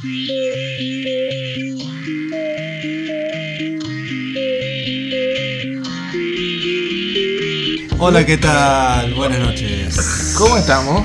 Hola, ¿qué tal? Buenas noches. ¿Cómo estamos?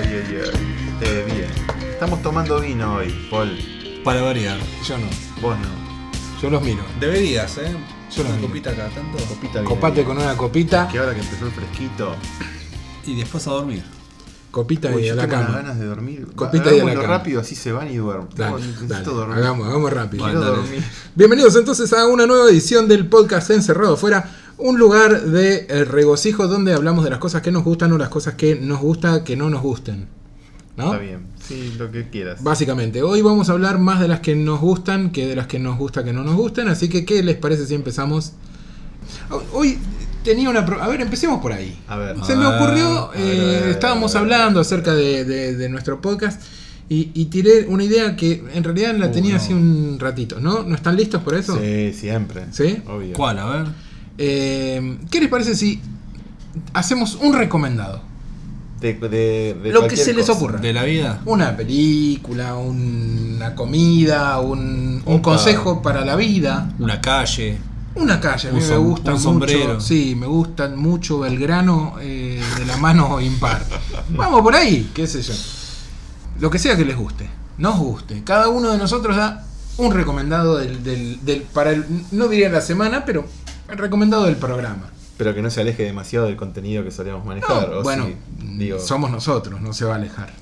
Bien. Estamos tomando vino hoy, Paul. Para variar. Yo no. Vos no. Yo los miro. Deberías, Yo una no. copita cada tanto. Copita bien. Copate con una copita. Que ahora que empezó el fresquito. Y después a dormir. Copita Uy, y yo a la tengo unas cama. ganas de dormir. Copita y a la Hagámoslo cama. rápido, así se van y duermen. Necesito dormir. Hagamos rápido. Quiero Dale. dormir. Bienvenidos entonces a una nueva edición del podcast Encerrado Fuera, un lugar de regocijo donde hablamos de las cosas que nos gustan o las cosas que nos gusta que no nos gusten, ¿no? Está bien. Sí, lo que quieras. Básicamente, hoy vamos a hablar más de las que nos gustan que de las que nos gusta que no nos gusten, así que ¿qué les parece si empezamos? Hoy tenía una... A ver, empecemos por ahí. A ver. Se me ocurrió, a ver. estábamos hablando acerca de nuestro podcast y tiré una idea que en realidad la tenía hace un ratito, ¿no? ¿No están listos por eso? Sí, siempre. ¿Sí? Obvio. ¿Cuál? A ver. ¿Qué les parece si hacemos un recomendado? De Lo que cualquier se les cosa. ocurra. ¿De la vida? Una película, una comida, un Opa. consejo para la vida. Una calle. Una calle, a mí Un me som- gusta un mucho. sombrero. Sí, me gustan mucho Belgrano de la mano impar. Vamos por ahí, qué sé yo. Lo que sea que les guste, nos guste. Cada uno de nosotros da un recomendado para el, no diría la semana, pero el recomendado del programa. Pero que no se aleje demasiado del contenido que solíamos manejar. No, o bueno, sí, digo, somos nosotros, no se va a alejar.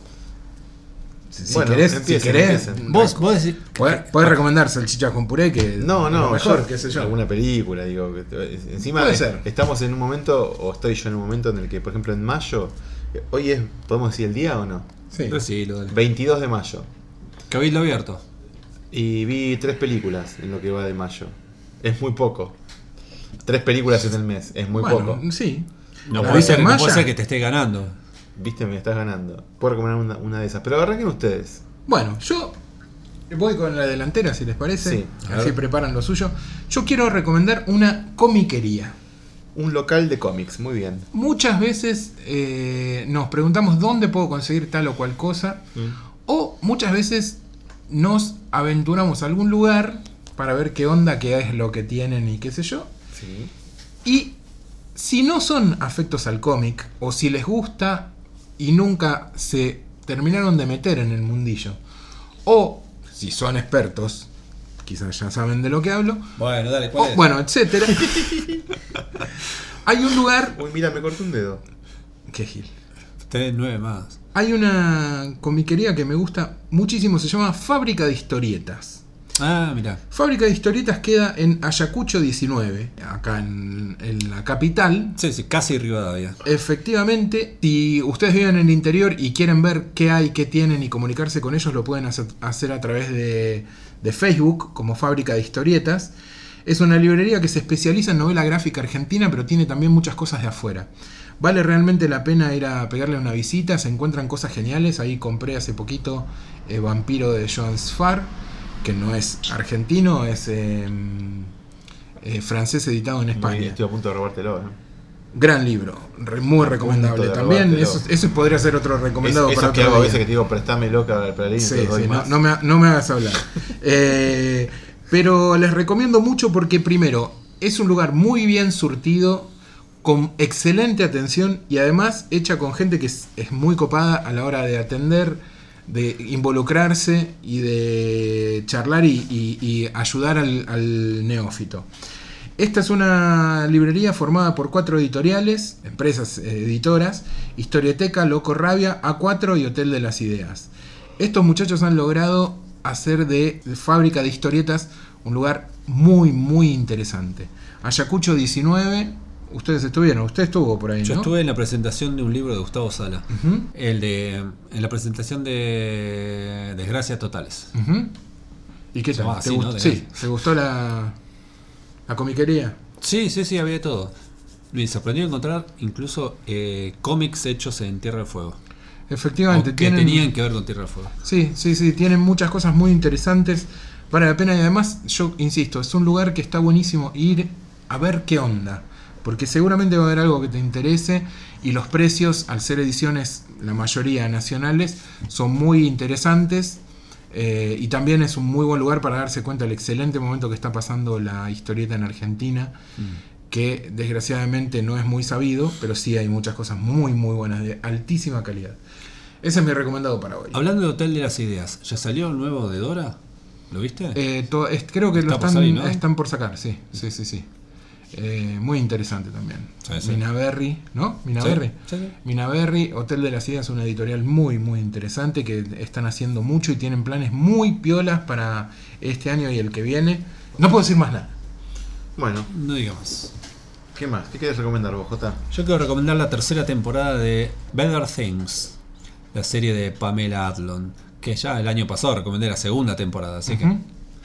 Si Bueno, querés, empiecen, si empiecen. Vos decís. podés recomendar salchichas con puré, que No, es lo mejor, yo, qué sé yo. alguna película, digo. Encima Puede ser. estamos en un momento, o estoy yo en un momento en el que, por ejemplo, en mayo, hoy es, ¿podemos decir el día o no? Sí. Decilo, dale. 22 de mayo. Cabildo abierto. Y vi 3 películas en lo que va de mayo. Es muy poco. 3 películas en el mes, es muy Bueno, poco. sí. No ¿La puede viste ser, en no Maya? puede ser que te esté ganando. Viste, me estás ganando. Puedo recomendar una de esas. Pero arranquen ustedes. Bueno, yo voy con la delantera, si les parece. Sí, a Así ver. preparan lo suyo. Yo quiero recomendar una comiquería. Un local de cómics, muy bien. Muchas veces nos preguntamos dónde puedo conseguir tal o cual cosa. O muchas veces nos aventuramos a algún lugar para ver qué onda, qué es lo que tienen y qué sé yo. Sí. Y si no son afectos al cómic, o si les gusta y nunca se terminaron de meter en el mundillo, o si son expertos, quizás ya saben de lo que hablo, Bueno, dale, o, bueno, etcétera. Hay un lugar... Uy, mira, me corté un dedo. Qué gil. Tenés 9 más. Hay una comiquería que me gusta muchísimo, se llama Fábrica de Historietas. Ah, mirá. Fábrica de Historietas queda en Ayacucho 19, acá en la capital. Sí, casi Rivadavia. Efectivamente, si ustedes viven en el interior y quieren ver qué hay, qué tienen y comunicarse con ellos, lo pueden hacer a través de Facebook como Fábrica de Historietas. Es una librería que se especializa en novela gráfica argentina, pero tiene también muchas cosas de afuera. Vale realmente la pena ir a pegarle una visita, se encuentran cosas geniales. Ahí compré hace poquito Vampiro de Joan Sfar, que no es argentino, es francés, editado en España. Estoy a punto de robártelo, ¿no? Gran libro, muy recomendable de también. robártelo. Eso podría ser otro recomendado para Eso que otro hago a día. veces que te digo, prestámelo para leer y Sí, te doy sí, más. no me hagas hablar. Pero les recomiendo mucho porque primero es un lugar muy bien surtido, con excelente atención y además hecha con gente que es muy copada a la hora de atender, de involucrarse y de charlar y ayudar al neófito. Esta es una librería formada por 4 editoriales, empresas editoras: Historieteca, Loco Rabia, A4 y Hotel de las Ideas. Estos muchachos han logrado hacer de Fábrica de Historietas un lugar muy, muy interesante. Ayacucho 19, ustedes estuvieron, usted estuvo por ahí, Yo ¿no? estuve en la presentación de un libro de Gustavo Sala. Ujú, En la presentación de Desgracias Totales. ujú. ¿Y qué Se llama tal? así, ¿no? Sí, ¿te gustó la comiquería? Sí, había de todo. Me sorprendió encontrar incluso cómics hechos en Tierra del Fuego. Efectivamente, O que tenían que ver con Tierra del Fuego. Sí, tienen muchas cosas muy interesantes. Vale la pena y además, yo insisto, es un lugar que está buenísimo ir a ver qué onda. Porque seguramente va a haber algo que te interese y los precios, al ser ediciones, la mayoría nacionales, son muy interesantes. Y también es un muy buen lugar para darse cuenta del excelente momento que está pasando la historieta en Argentina, que desgraciadamente no es muy sabido, pero sí hay muchas cosas muy muy buenas, de altísima calidad. Ese es mi recomendado para hoy. Hablando de Hotel de las Ideas, ¿ya salió el nuevo de Dora? ¿Lo viste? Creo que lo Está por salir, ¿no? están por sacar, sí. Muy interesante también. Sí. Minaberry, ¿no? Minaberry. Sí. Minaberry, Hotel de las Ideas, una editorial muy muy interesante, que están haciendo mucho y tienen planes muy piolas para este año y el que viene. No puedo decir más nada. Bueno, No diga más. ¿qué más? ¿Qué quieres recomendar vos, Jota? Yo quiero recomendar la tercera temporada de Better Things, la serie de Pamela Adlon, que ya el año pasado recomendé la segunda temporada, así que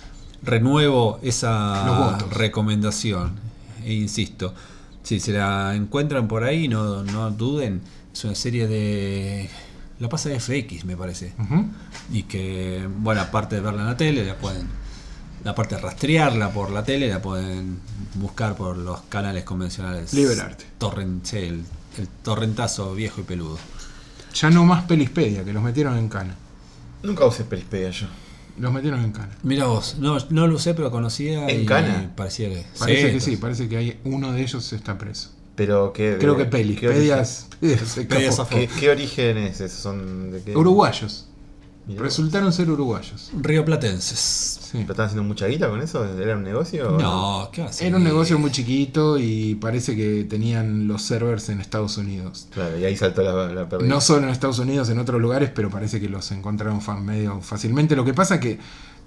renuevo Los esa votos. recomendación. E insisto, si se la encuentran por ahí, no duden. Es una serie de... La pasa de FX, me parece. Y que, bueno, aparte de verla en la tele, aparte de rastrearla por la tele, la pueden buscar por los canales convencionales. Liberarte. El torrentazo viejo y peludo. Ya no más Pelispedia, que los metieron en cana. Nunca usé Pelispedia yo. Los metieron en cana. Mira vos, no lo usé, pero conocía. ¿En y cana? parecía que Parece que sí, parece que hay uno de ellos está preso. Pero que Creo que Pelispedia se escapó. Pedia zafó. ¿Qué origen es? ¿Son de qué? Uruguayos. Mirá. Resultaron ser uruguayos. Rioplatenses. Sí. ¿Pero están haciendo mucha guita con eso? ¿Era un negocio? o No, ¿qué va a ser? Era un negocio muy chiquito y parece que tenían los servers en Estados Unidos. Claro, y ahí saltó la pérdida. No solo en Estados Unidos, en otros lugares, pero parece que los encontraron medio fácilmente. Lo que pasa que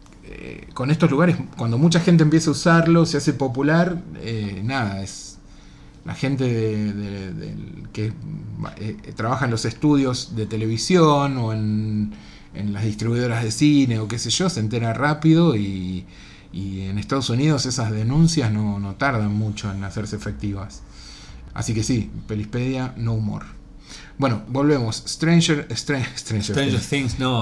con estos lugares, cuando mucha gente empieza a usarlo, se hace popular, nada, es la gente que trabaja en los estudios de televisión o en las distribuidoras de cine o qué sé yo, se entera rápido y en Estados Unidos esas denuncias no tardan mucho en hacerse efectivas. Así que sí, Pelispedia, no humor. Bueno, volvemos. Stranger Things, no.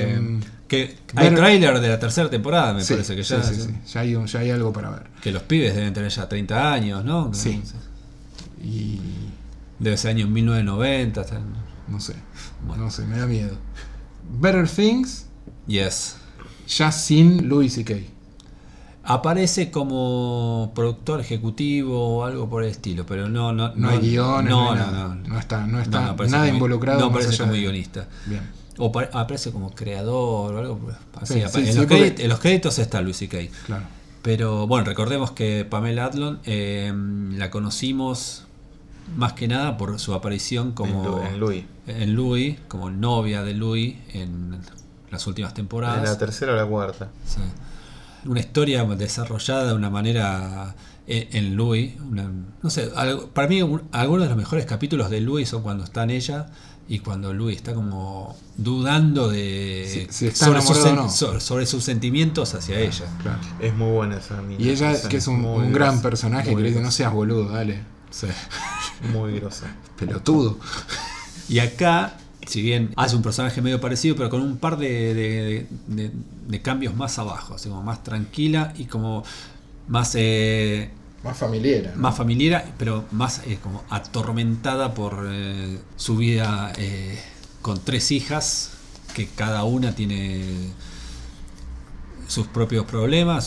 Que hay Better- tráiler de la tercera temporada, me Sí, parece que ya. sí. Ya hay algo para ver. Que los pibes deben tener ya 30 años, ¿no? Sí. Y Debe ser año 1990. no sé, Bueno. no sé, me da miedo. Better Things, Yes. ya sin Louis C.K. Aparece como productor ejecutivo o algo por el estilo, pero no hay guiones, no hay nada. No está aparece nada como- involucrado. No más aparece allá como de- guionista. Bien. O aparece como creador o algo así. Sí, En sí, los porque- en los créditos está Louis C.K. Claro. Pero bueno, recordemos que Pamela Adlon la conocimos más que nada por su aparición como En Louis. en Louis, como novia de Louis en las últimas temporadas. En la tercera o la cuarta. Sí. Una historia desarrollada de una manera en Louis. No sé, para mí algunos de los mejores capítulos de Louis son cuando está en ella y cuando Louis está como dudando de Si está enamorado o no. sobre sus sentimientos hacia ella. Claro. Es muy buena esa mina. Y ella, Esa que es un muy gran grosa, personaje, muy que le dice, grosa, no seas boludo, dale. Sí. Muy grosa. Pelotudo. Y acá, si bien hace un personaje medio parecido, pero con un par de cambios más abajo, así como más tranquila y como más Más familiar. más familiar, pero más como atormentada por su vida con 3 hijas, que cada una tiene sus propios problemas,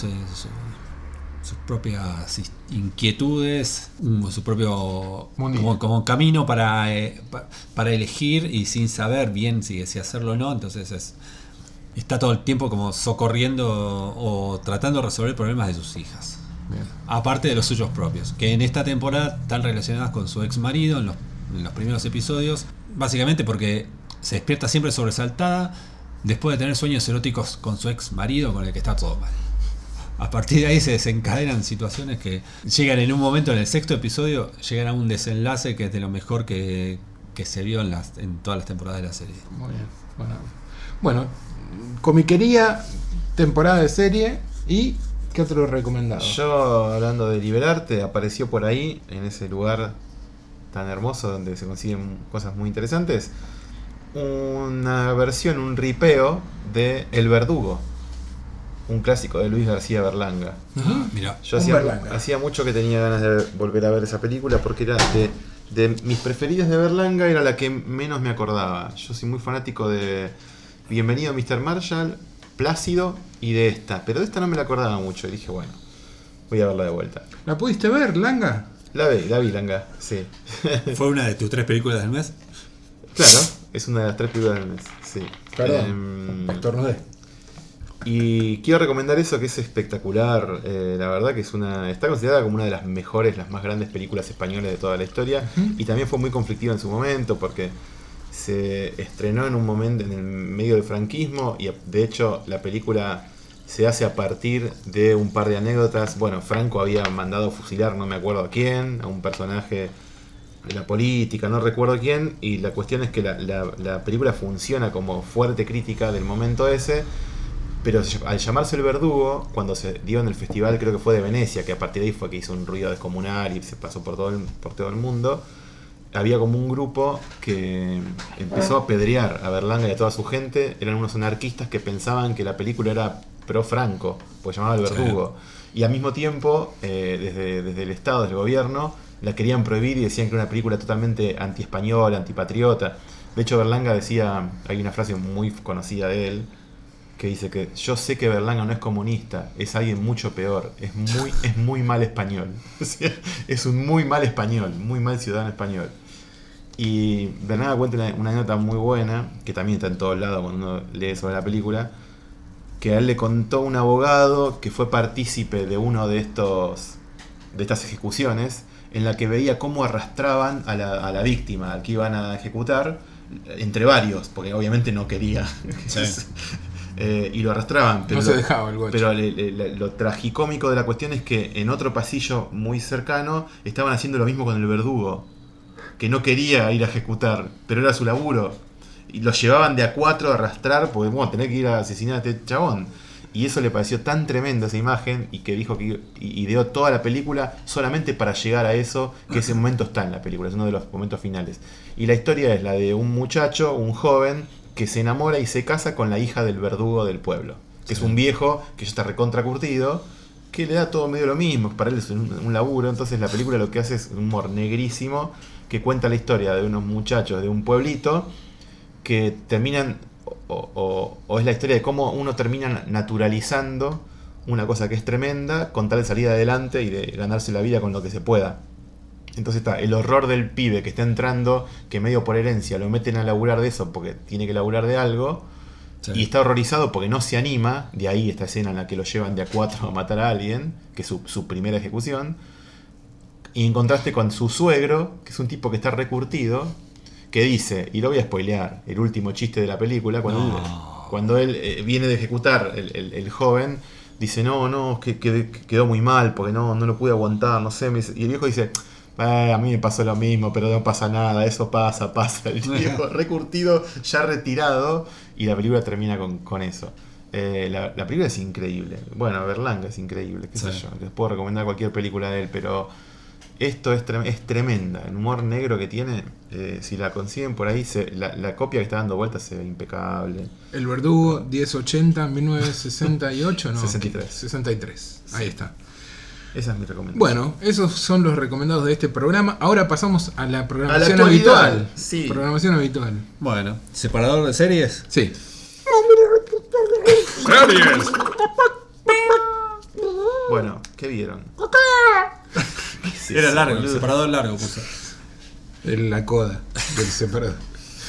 sus propias inquietudes, su propio como camino para elegir y sin saber bien si hacerlo o no. Entonces está todo el tiempo como socorriendo o tratando de resolver problemas de sus hijas. Bien. Aparte de los suyos propios, que en esta temporada están relacionadas con su ex marido en los primeros episodios, básicamente porque se despierta siempre sobresaltada después de tener sueños eróticos con su ex marido con el que está todo mal. A partir de ahí se desencadenan situaciones que llegan en un momento, en el 6º episodio, llegan a un desenlace que es de lo mejor que se vio en todas las temporadas de la serie. Muy bien. Bueno, comiquería, temporada de serie y ¿qué otro recomendado? Yo, hablando de Liberarte, apareció por ahí, en ese lugar tan hermoso donde se consiguen cosas muy interesantes, una versión, un ripeo de El Verdugo, un clásico de Luis García Berlanga. Mira, Yo Un Berlanga. hacía mucho que tenía ganas de volver a ver esa película porque era de mis preferidas de Berlanga, era la que menos me acordaba. Yo soy muy fanático de Bienvenido Mr. Marshall Plácido y de esta. Pero de esta no me la acordaba mucho. Y dije, bueno, voy a verla de vuelta. ¿La pudiste ver, Langa? La vi, Langa, sí. ¿Fue una de tus 3 películas del mes? Claro, es una de las 3 películas del mes, sí. Perdón, estornudé. Y quiero recomendar eso, que es espectacular. La verdad que está considerada como una de las mejores, las más grandes películas españolas de toda la historia. Y también fue muy conflictiva en su momento porque se estrenó en un momento en el medio del franquismo y de hecho la película se hace a partir de un par de anécdotas. Bueno, Franco había mandado fusilar, no me acuerdo a quién, a un personaje de la política, no recuerdo quién, y la cuestión es que la película funciona como fuerte crítica del momento ese, pero al llamarse El Verdugo, cuando se dio en el festival, creo que fue de Venecia, que a partir de ahí fue que hizo un ruido descomunal y se pasó por todo el mundo, había como un grupo que empezó a apedrear a Berlanga y a toda su gente. Eran unos anarquistas que pensaban que la película era pro Franco, pues llamaba El Verdugo. Sí. Y al mismo tiempo, desde el Estado, desde el gobierno, la querían prohibir y decían que era una película totalmente anti-española, antipatriota. De hecho, Berlanga decía, hay una frase muy conocida de él, que dice que yo sé que Berlanga no es comunista, es alguien mucho peor, es muy mal español. Es un muy mal español, muy mal ciudadano español. Y Berlanga cuenta una nota muy buena, que también está en todos lados cuando uno lee sobre la película, que a él le contó un abogado que fue partícipe de uno de estas ejecuciones, en la que veía cómo arrastraban a la víctima, al que iban a ejecutar, entre varios, porque obviamente no quería. Sí. Y lo arrastraban. Pero no se dejaba el gocho. Pero lo tragicómico de la cuestión es que en otro pasillo muy cercano estaban haciendo lo mismo con el verdugo, que no quería ir a ejecutar, pero era su laburo. Y los llevaban de a 4 a arrastrar, porque bueno, tenés que ir a asesinar a este chabón. Y eso le pareció tan tremenda esa imagen, y que dijo que ideó toda la película solamente para llegar a eso, que ese momento está en la película, es uno de los momentos finales. Y la historia es la de un muchacho, un joven, que se enamora y se casa con la hija del verdugo del pueblo, que es un viejo que ya está recontra curtido, que le da todo medio lo mismo, para él es un laburo. Entonces la película lo que hace es un humor negrísimo, que cuenta la historia de unos muchachos de un pueblito que terminan, o es la historia de cómo uno termina naturalizando una cosa que es tremenda con tal de salir adelante y de ganarse la vida con lo que se pueda. Entonces está el horror del pibe que está entrando, que medio por herencia lo meten a laburar de eso porque tiene que laburar de algo, sí. Y está horrorizado porque no se anima. De ahí esta escena en la que lo llevan de a 4 a matar a alguien, que es su primera ejecución. Y en contraste con su suegro, que es un tipo que está recurtido, que dice, y lo voy a spoilear, el último chiste de la película, cuando él viene de ejecutar, el joven, dice, no, que quedó muy mal porque no lo pude aguantar, no sé. Y el viejo dice, a mí me pasó lo mismo, pero no pasa nada, eso pasa. El viejo recurtido, ya retirado, y la película termina con eso. La película es increíble. Bueno, Berlanga es increíble, qué sé yo. Les puedo recomendar cualquier película de él, pero esto es tremenda. El humor negro que tiene, si la consiguen por ahí, la copia que está dando vueltas se ve impecable. El Verdugo 1080, 1968, ¿no? 63. Ahí está. Esa es mi recomendación. Bueno, esos son los recomendados de este programa. Ahora pasamos a la programación habitual. Sí. Programación habitual. Bueno, ¿separador de series? Sí. ¡Series! Bueno, ¿qué vieron? Era largo, el separador largo puso. La coda del separador.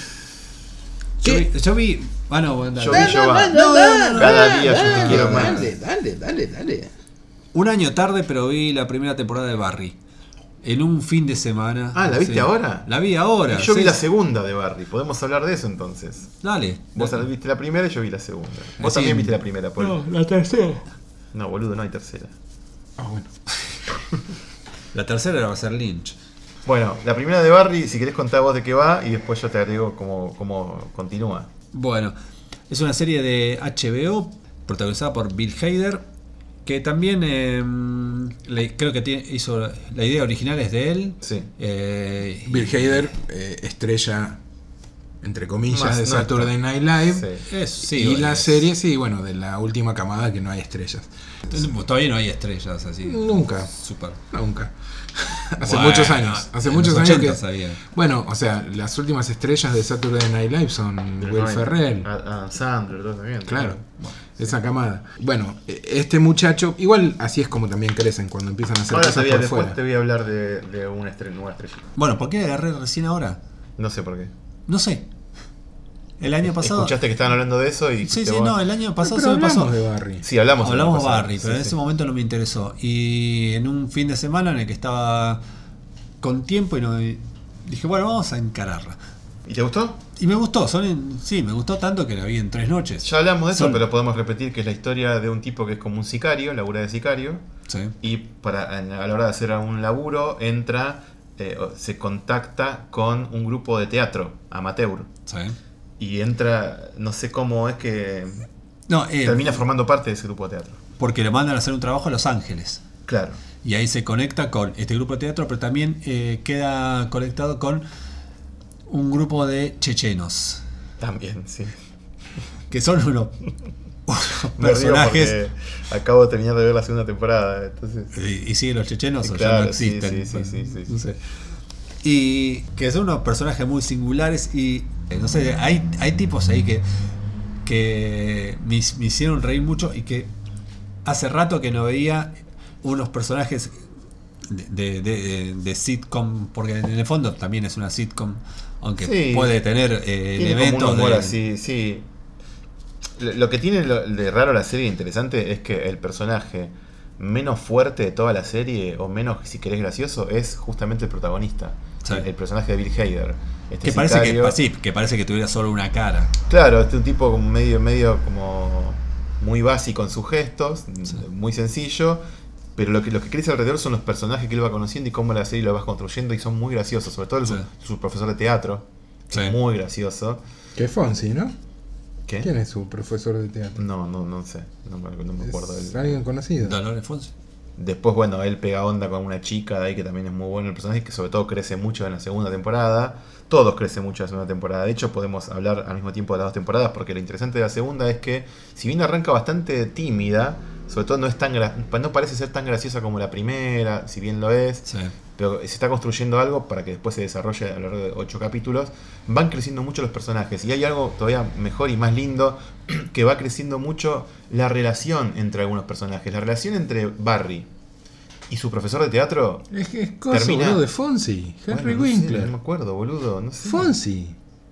Yo vi. Cada día yo te quiero más. Dale. Un año tarde, pero vi la primera temporada de Barry. En un fin de semana. Ah, ¿la viste ahora? La vi ahora. Y yo vi la segunda de Barry. Podemos hablar de eso entonces. Dale. Vos viste la primera y yo vi la segunda. Vos también viste la primera, Paul. No, la tercera. No, boludo, no hay tercera. Ah, bueno. La tercera va a ser Lynch. Bueno, la primera de Barry, si querés contar vos de qué va, y después yo te agrego cómo continúa. Bueno, es una serie de HBO protagonizada por Bill Hader, que también creo que hizo la idea original es de él. Sí. Bill Hader, estrella entre comillas de Saturday Night Live. Sí. La serie, sí, bueno, de la última camada que no hay estrellas. Todavía no hay estrellas así. Nunca. Super. Nunca. Hace muchos años. Hace muchos años que. Sabía. Bueno, o sea, las últimas estrellas de Saturday Night Live son Will Ferrell. Sandler, todo también. Claro. esa camada. Bueno, este muchacho, igual así es como también crecen cuando empiezan a hacer Ahora cosas por después fuera. te voy a hablar de una nueva estrella. Bueno, ¿por qué agarré recién ahora? No sé por qué. No sé. El año pasado. Escuchaste que estaban hablando de eso y... Sí, te sí, va- no, el año pasado Pero se me pasó. hablamos de Barry. Sí, hablamos Hablamos de el año pasado. Barry, pero Sí, en sí. ese momento no me interesó. Y en un fin de semana en el que estaba con tiempo y no dije, bueno, vamos a encararla. ¿Y te gustó? Y me gustó, sí, me gustó tanto que la vi en 3 noches. Ya hablamos de eso, Son- pero podemos repetir que es la historia de un tipo que es como un sicario, labura de sicario, Sí. y a la hora de hacer un laburo entra, se contacta con un grupo de teatro amateur. Sí. Y entra, no sé cómo es que No, termina formando parte de ese grupo de teatro. porque le mandan a hacer un trabajo a Los Ángeles. Claro. Y ahí se conecta con este grupo de teatro, pero también queda conectado con un grupo de chechenos, También, sí. que son unos Me río personajes. porque acabo de terminar de ver la segunda temporada, entonces... Y sí, los chechenos o ya Claro, no sí, existen. sí. No sé. Y que son unos personajes muy singulares y no sé, hay tipos ahí que me hicieron reír mucho y que hace rato que no veía unos personajes de sitcom, porque en el fondo también es una sitcom, aunque Sí. puede tener Tiene elementos como un humor de... así, sí. Lo que tiene de raro la serie interesante es que el personaje menos fuerte de toda la serie, o menos, si querés, gracioso, es justamente el protagonista. Sí. El personaje de Bill Hader. Este Que parece sicario. que parece que tuviera solo una cara. Claro, este es un tipo como medio como muy básico en sus gestos, Sí. muy sencillo. Pero lo que crece alrededor son los personajes que él va conociendo y cómo la serie lo vas construyendo, y son muy graciosos. Sobre todo Sí. su profesor de teatro, Sí. es muy gracioso. Que es Fonsi, ¿no? ¿Qué? ¿Quién es su profesor de teatro? No sé, no me acuerdo ¿Es del... alguien conocido? Dolores Fonsi. Después, bueno, él pega onda con una chica de ahí que también es muy bueno el personaje, que sobre todo crece mucho en la segunda temporada. Todos crecen mucho en la segunda temporada. De hecho, podemos hablar al mismo tiempo de las dos temporadas, porque lo interesante de la segunda es que, si bien arranca bastante tímida, sobre todo no es no parece ser tan graciosa como la primera, si bien lo es, Sí. pero se está construyendo algo para que después se desarrolle a lo largo de 8 capítulos. Van creciendo mucho los personajes, y hay algo todavía mejor y más lindo, que va creciendo mucho la relación entre algunos personajes. La relación entre Barry y su profesor de teatro. Es que es cosa, Termina- boludo, de Fonsi. Henry Bueno, no sé, Winkler. no me acuerdo, boludo. No sé. Fonsi.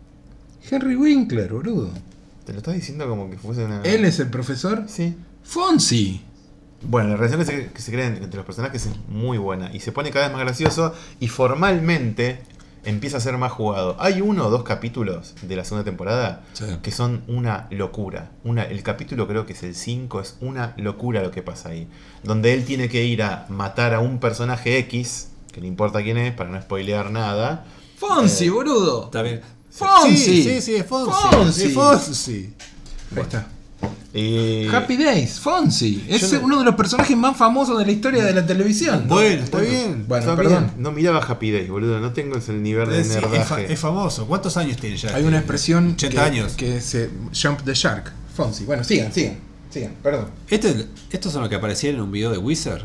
Henry Winkler, boludo. Te lo estás diciendo como que fuese una. Él es el profesor. Sí. Fonsi. Bueno, la relación que se crea entre los personajes es muy buena. Y se pone cada vez más gracioso. Y formalmente empieza a ser más jugado. Hay 1 o 2 capítulos de la segunda temporada Sí. que son una locura. El capítulo, creo que es el 5, es una locura lo que pasa ahí. Donde él tiene que ir a matar a un personaje X, que no importa quién es, para no spoilear nada. Fonsi, boludo. Está bien. Fonsi. Sí, es Fonsi. Fonsi. Es Fonsi. Ahí está. Y... Happy Days, Fonsi. Es Yo no- uno de los personajes más famosos de la historia de la televisión. Bueno, está bien. Bueno, Está perdón. bien. No miraba Happy Days, boludo. No tengo ese nivel de Sí, nerdaje. es famoso. ¿Cuántos años tiene ya? Hay una expresión 80 años. que se Jump the Shark. Fonsi. Bueno, sigan, perdón. ¿Estos son los que aparecían en un video de Wizard?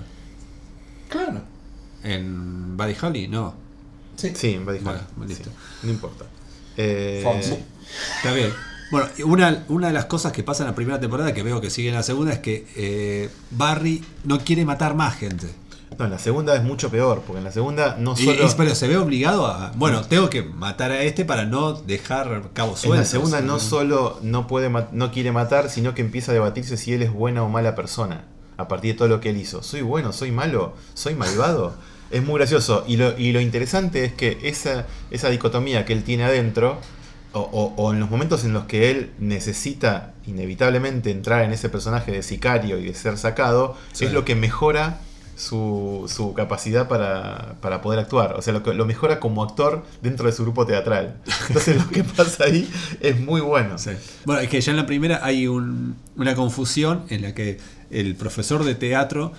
Claro. ¿En Buddy Holly? No. Sí. Sí, en Buddy Bueno, Holly, listo. sí. No importa. Fonsi. Está bien. Bueno, una de las cosas que pasa en la primera temporada, que veo que sigue en la segunda, es que Barry no quiere matar más gente. No, en la segunda es mucho peor, porque en la segunda no Y, solo... pero se ve obligado a... Bueno, tengo que matar a este para no dejar cabos En la sueltos. segunda no solo no quiere matar, sino que empieza a debatirse si él es buena o mala persona. A partir de todo lo que él hizo. ¿Soy bueno? ¿Soy malo? ¿Soy malvado? Es muy gracioso. Y lo interesante es que esa dicotomía que él tiene adentro, o en los momentos en los que él necesita inevitablemente entrar en ese personaje de sicario y de ser sacado, Sí. es lo que mejora su capacidad para poder actuar. O sea, lo mejora como actor dentro de su grupo teatral. Entonces lo que pasa ahí es muy bueno. Sí. Bueno, es que ya en la primera hay una confusión en la que el profesor de teatro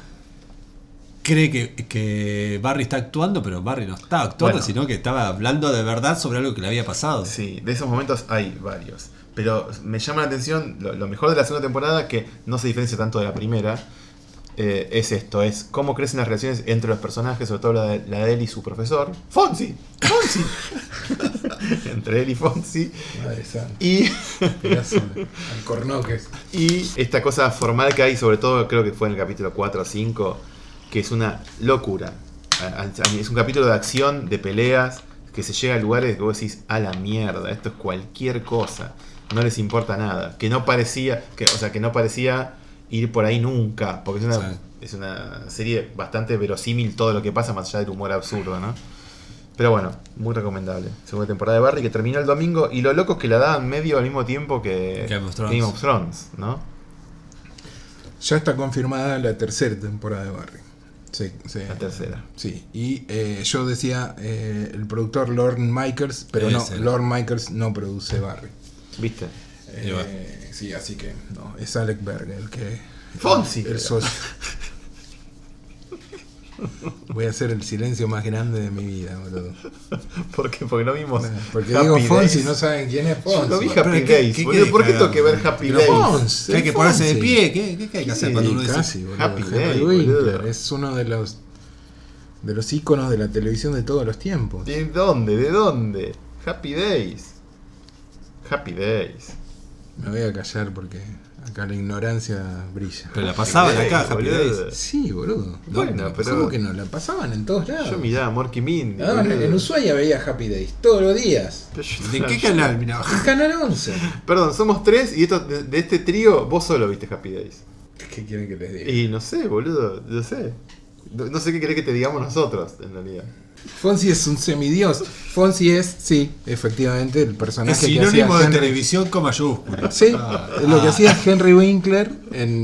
cree que Barry está actuando, pero Barry no está actuando, Bueno. sino que estaba hablando de verdad sobre algo que le había pasado. Sí, de esos momentos hay varios. Pero me llama la atención lo mejor de la segunda temporada, que no se diferencia tanto de la primera, es esto, es cómo crecen las relaciones entre los personajes, sobre todo la de él y su profesor, Fonzie. Entre él y Fonzie. Madre santa. Y Alcornoques. y esta cosa formal que hay, sobre todo creo que fue en el capítulo 4 o 5, que es una locura. Es un capítulo de acción, de peleas, que se llega a lugares que vos decís, a la mierda, esto es cualquier cosa, no les importa nada, que no parecía ir por ahí nunca, porque es una serie bastante verosímil todo lo que pasa, más allá del humor absurdo, ¿no? Pero bueno, muy recomendable. Segunda temporada de Barry que terminó el domingo, y lo loco es que la daban medio al mismo tiempo que Game of Thrones, ¿no? Ya está confirmada la tercera temporada de Barry. Sí. La tercera. Sí, y yo decía el productor Lorne Michaels, pero no, Lorne Michaels no produce Barry. ¿Viste? Sí, así que no, es Alec Berg el que... Fonzie. El socio. Voy a hacer el silencio más grande de mi vida, boludo. ¿Por qué? Porque no vimos porque Happy digo Fonzie Days. y no saben quién es Fonzie. Yo no vi Happy Days, boludo. ¿Por qué tengo que ver Happy Pero Days? Fonzie, ¿Qué hay que ponerse de Fonzie. pie? ¿Qué hay que hacer cuando uno dice? Casi, boludo. Happy Henry Days, Winkler boludo. es uno de los íconos de la televisión de todos los tiempos. ¿De dónde? ¿De dónde? Happy Days. Happy Days. Me voy a callar porque acá la ignorancia brilla. Pero la pasaban acá, Happy boludo. Days. Sí, boludo. Bueno, No, pero- ¿cómo que no? La pasaban en todos lados. Yo miraba Morky Mindy. Ah, boludo. en Ushuaia veía Happy Days todos los días. Pero yo- ¿De qué canal miraba? En Canal 11. Perdón, somos tres y de este trío vos solo viste Happy Days. ¿Qué quieren que les diga? Y no sé, boludo, no sé. No sé qué querés que te digamos nosotros, en realidad. Fonzie es un semidios. Fonzie es, sí, efectivamente, el personaje Es que hacía sinónimo de Henry. televisión con mayúsculas. Sí, lo que hacía Henry Winkler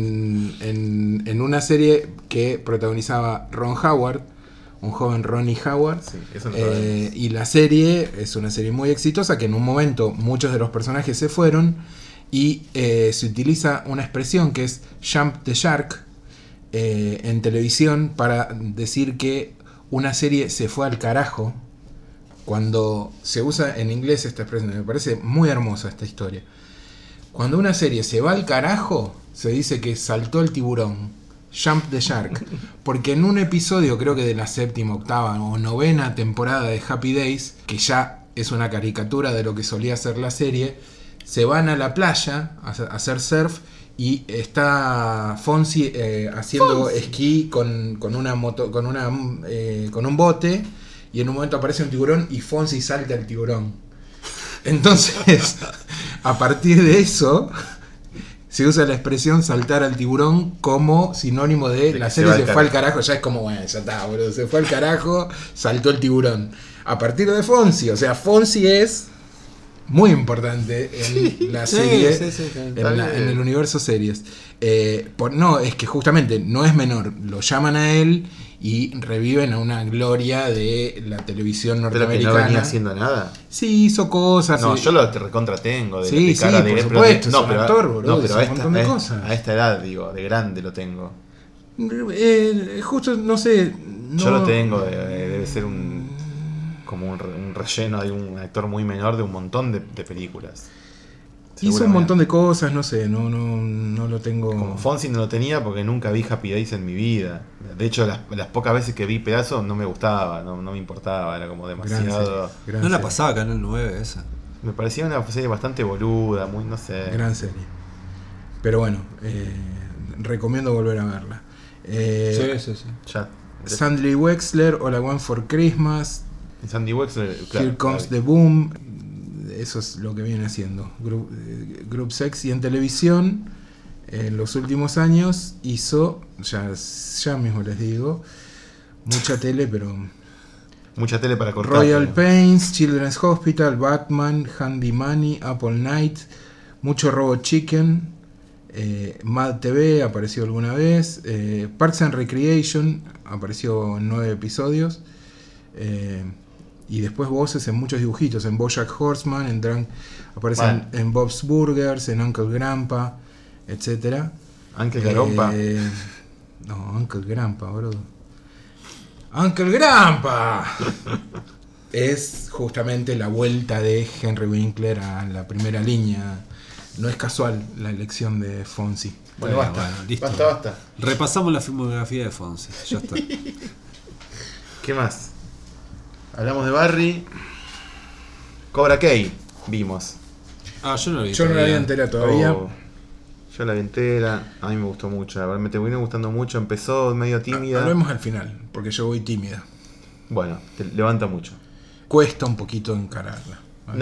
en una serie que protagonizaba Ron Howard, un joven Ronnie Howard. Sí, eso no sabemos. Y la serie es una serie muy exitosa que en un momento muchos de los personajes se fueron y se utiliza una expresión que es jump the shark en televisión para decir que una serie se fue al carajo. Cuando se usa en inglés esta expresión, me parece muy hermosa esta historia. Cuando una serie se va al carajo, se dice que saltó el tiburón, jump the shark, porque en un episodio, creo que de la séptima, octava o novena temporada de Happy Days, que ya es una caricatura de lo que solía ser la serie, se van a la playa a hacer surf y está Fonzie haciendo esquí con una moto, con un bote, y en un momento aparece un tiburón y Fonzie salta al tiburón. Entonces, a partir de eso, se usa la expresión saltar al tiburón como sinónimo de la serie se fue al carajo. Ya es como, bueno, ya está, boludo, se fue al carajo, saltó el tiburón. A partir de Fonzie, o sea, Fonzie es muy importante en la serie, en el universo series. No, es que justamente no es menor, lo llaman a él y reviven a una gloria de la televisión Pero que norteamericana. no venía haciendo nada. Sí, hizo cosas. No, yo lo recontra tengo. De Sí, cara sí, de por pero supuesto, no, es un pero, actor, boludo, no, pero hizo un montón de cosas. a esta edad, digo, de grande lo tengo. Justo, no sé. Yo no- lo tengo, debe ser como un relleno de un actor muy menor de un montón de películas. Hizo un montón de cosas, no sé, no lo tengo. Como Fonzie no lo tenía porque nunca vi Happy Days en mi vida. De hecho, las pocas veces que vi pedazos no me gustaba, no me importaba, era como demasiado. Gran No la serie. pasaba Canal 9 esa. Me parecía una serie bastante boluda, muy, no sé. Gran serie. Pero bueno, recomiendo volver a verla. Sí. Ya. Sandy Wexler, All I Want for Christmas, Sandy Wexler, claro, Here Comes claro. the Boom. Eso es lo que viene haciendo Group Sex. Y en televisión, en los últimos años, hizo, ya mismo les digo, mucha tele, pero Mucha tele para cortar. Royal Pains, Children's Hospital, Batman, Handy Money, Apple Night, mucho Robot Chicken, Mad TV apareció alguna vez, Parks and Recreation apareció en 9 episodios, y después voces en muchos dibujitos, en BoJack Horseman, aparecen Bueno. en Bob's Burgers, en Uncle Grandpa, etcétera. Ángel Garompa. No, Uncle Grandpa, boludo. ¡Uncle Grandpa! Es justamente la vuelta de Henry Winkler a la primera línea. No es casual la elección de Fonzie. Bueno, basta. Listo. Basta. Repasamos la filmografía de Fonse. Ya está. ¿Qué más? Hablamos de Barry. Cobra Kai vimos. Yo no lo vi. Yo no la vi todavía. entera todavía. Yo la vi entera. A mí me gustó mucho. La verdad, me terminó gustando mucho. Empezó medio tímida. Hablemos al final, porque yo voy tímida. Bueno, te levanta mucho. Cuesta un poquito encararla.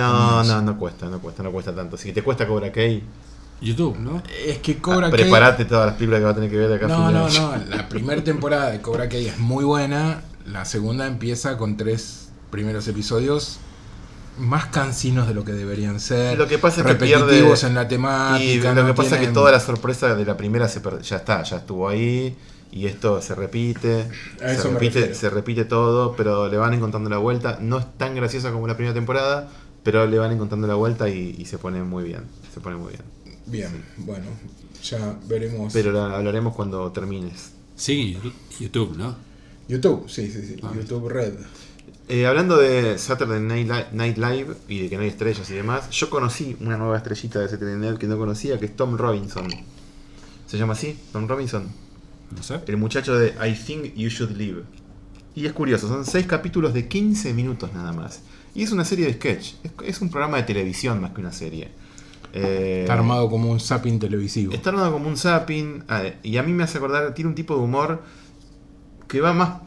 No cuesta tanto. Si te cuesta Cobra Kai, YouTube, ¿no? Es que Cobra Kai... preparate todas las películas que va a tener que ver de acá a fin de año. La primera temporada de Cobra Kai es muy buena. La segunda empieza con 3 primeros episodios más cansinos de lo que deberían ser. Lo que pasa es que repetitivos pierde en la temática. Y lo no que pasa es que tienen- toda la sorpresa de la primera ya está, ya estuvo ahí. Y esto se repite, A eso me refiero. se repite todo, pero le van encontrando la vuelta. No es tan graciosa como la primera temporada, pero le van encontrando la vuelta y se pone muy bien. Se pone muy bien. Bien, bueno, ya veremos. Pero la hablaremos cuando termines. Sí, YouTube, ¿no? YouTube, sí. Ah, YouTube Red. Hablando de Saturday Night Live y de que no hay estrellas y demás, yo conocí una nueva estrellita de Saturday Night que no conocía, que es Tom Robinson. ¿Se llama así? Tom Robinson. No sé. El muchacho de I Think You Should Live. Y es curioso, son 6 capítulos de 15 minutos nada más. Y es una serie de sketch. Es un programa de televisión más que una serie. Está armado como un zapping televisivo. Está armado como un zapping. Y a mí me hace acordar, tiene un tipo de humor que va más.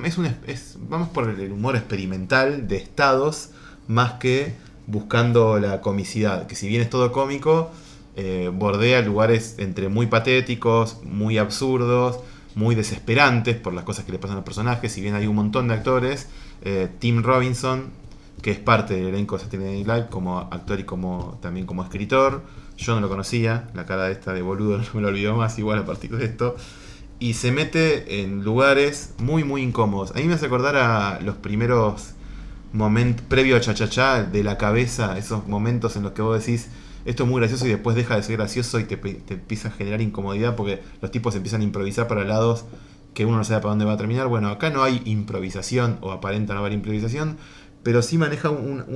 Vamos por el humor experimental de estados más que buscando la comicidad. Que si bien es todo cómico, bordea lugares entre muy patéticos, muy absurdos, muy desesperantes por las cosas que le pasan a los personajes. Si bien hay un montón de actores, Tim Robinson, que es parte del elenco de Saturday Night Live como actor y también como escritor. Yo no lo conocía, la cara esta de boludo no me lo olvidó más igual a partir de esto. Y se mete en lugares muy muy incómodos. A mí me hace acordar a los primeros momentos, previo a Cha-Cha-Cha, de la cabeza, esos momentos en los que vos decís, esto es muy gracioso y después deja de ser gracioso y te empieza a generar incomodidad porque los tipos empiezan a improvisar para lados que uno no sabe para dónde va a terminar. Bueno, acá no hay improvisación o aparenta no haber improvisación, pero sí maneja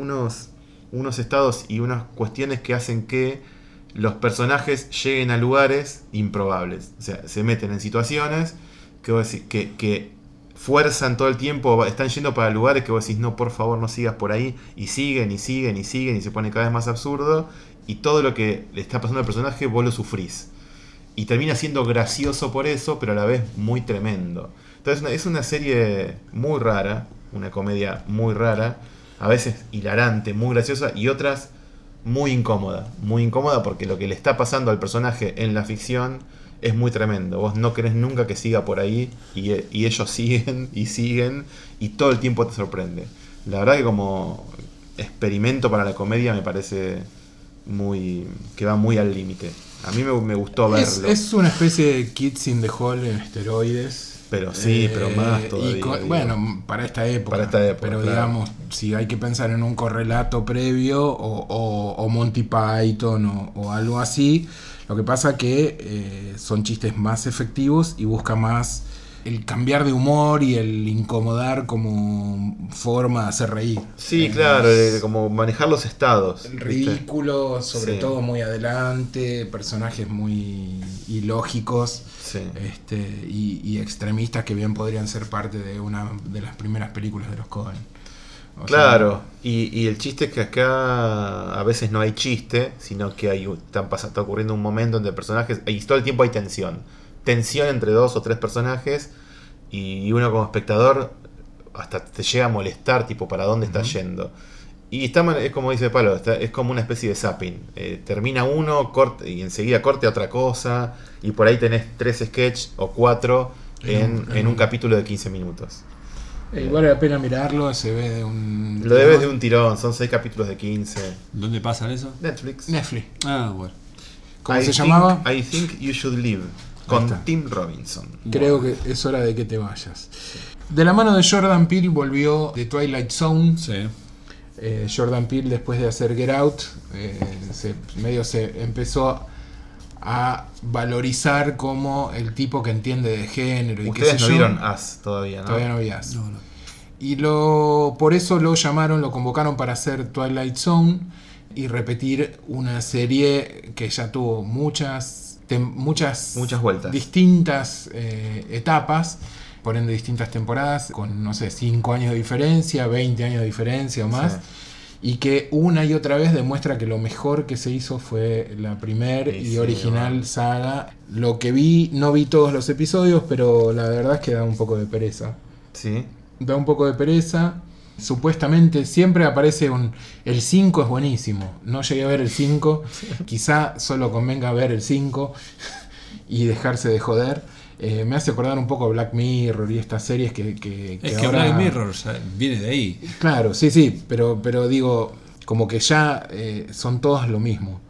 unos estados y unas cuestiones que hacen que los personajes lleguen a lugares improbables. O sea, se meten en situaciones que fuerzan todo el tiempo, están yendo para lugares que vos decís, no, por favor, no sigas por ahí, y siguen, y se pone cada vez más absurdo, y todo lo que le está pasando al personaje vos lo sufrís. Y termina siendo gracioso por eso, pero a la vez muy tremendo. Entonces es una serie muy rara, una comedia muy rara, a veces hilarante, muy graciosa, y otras muy incómoda porque lo que le está pasando al personaje en la ficción es muy tremendo. Vos no querés nunca que siga por ahí y ellos siguen y todo el tiempo te sorprende. La verdad que como experimento para la comedia me parece que va muy al límite. A mí me gustó verlo. Es una especie de Kids in the Hall en esteroides. Pero sí, pero más todavía. Bueno, para esta época. Pero claro. digamos, si hay que pensar en un correlato previo o Monty Python o algo así, lo que pasa que son chistes más efectivos y busca más el cambiar de humor y el incomodar como forma de hacer reír. Sí, claro, como manejar los estados. El ridículo, sobre Sí. todo muy adelante, personajes muy ilógicos. Sí. Y extremistas que bien podrían ser parte de una de las primeras películas de los Coen. Claro, y el chiste es que acá a veces no hay chiste, sino que está ocurriendo un momento entre personajes y todo el tiempo hay tensión entre 2 o 3 personajes y uno como espectador hasta te llega a molestar, tipo, ¿para dónde estás yendo? Y es como dice Pablo, es como una especie de zapping. Termina uno y enseguida corte a otra cosa y por ahí tenés 3 sketches o 4 en un capítulo de 15 minutos. Vale la pena mirarlo, se ve de un... Lo debes de un tirón, son 6 capítulos de 15. ¿Dónde pasan eso? Netflix. Netflix. Ah, bueno. ¿Cómo se llamaba? I Think You Should Live, Ahí con está. Tim Robinson. Creo que es hora de que te vayas. De la mano de Jordan Peele volvió The Twilight Zone. Sí. Jordan Peele, después de hacer Get Out, se empezó a valorizar como el tipo que entiende de género y Ustedes qué sé no yo. vieron Us todavía, ¿no? Todavía no vi Us. No. Y por eso lo convocaron para hacer Twilight Zone y repetir una serie que ya tuvo muchas muchas vueltas. Distintas etapas, por ende distintas temporadas, con, no sé, 5 años de diferencia, 20 años de diferencia o más. Sí. Y que una y otra vez demuestra que lo mejor que se hizo fue la primer y original saga. Lo que vi, no vi todos los episodios, pero la verdad es que da un poco de pereza. Sí. Da un poco de pereza. Supuestamente siempre aparece el 5 es buenísimo. No llegué a ver el 5. Quizá solo convenga ver el 5 y dejarse de joder. Me hace acordar un poco a Black Mirror y estas series que es que ahora... Black Mirror viene de ahí. Claro, sí, pero digo, como que ya son todas lo mismo.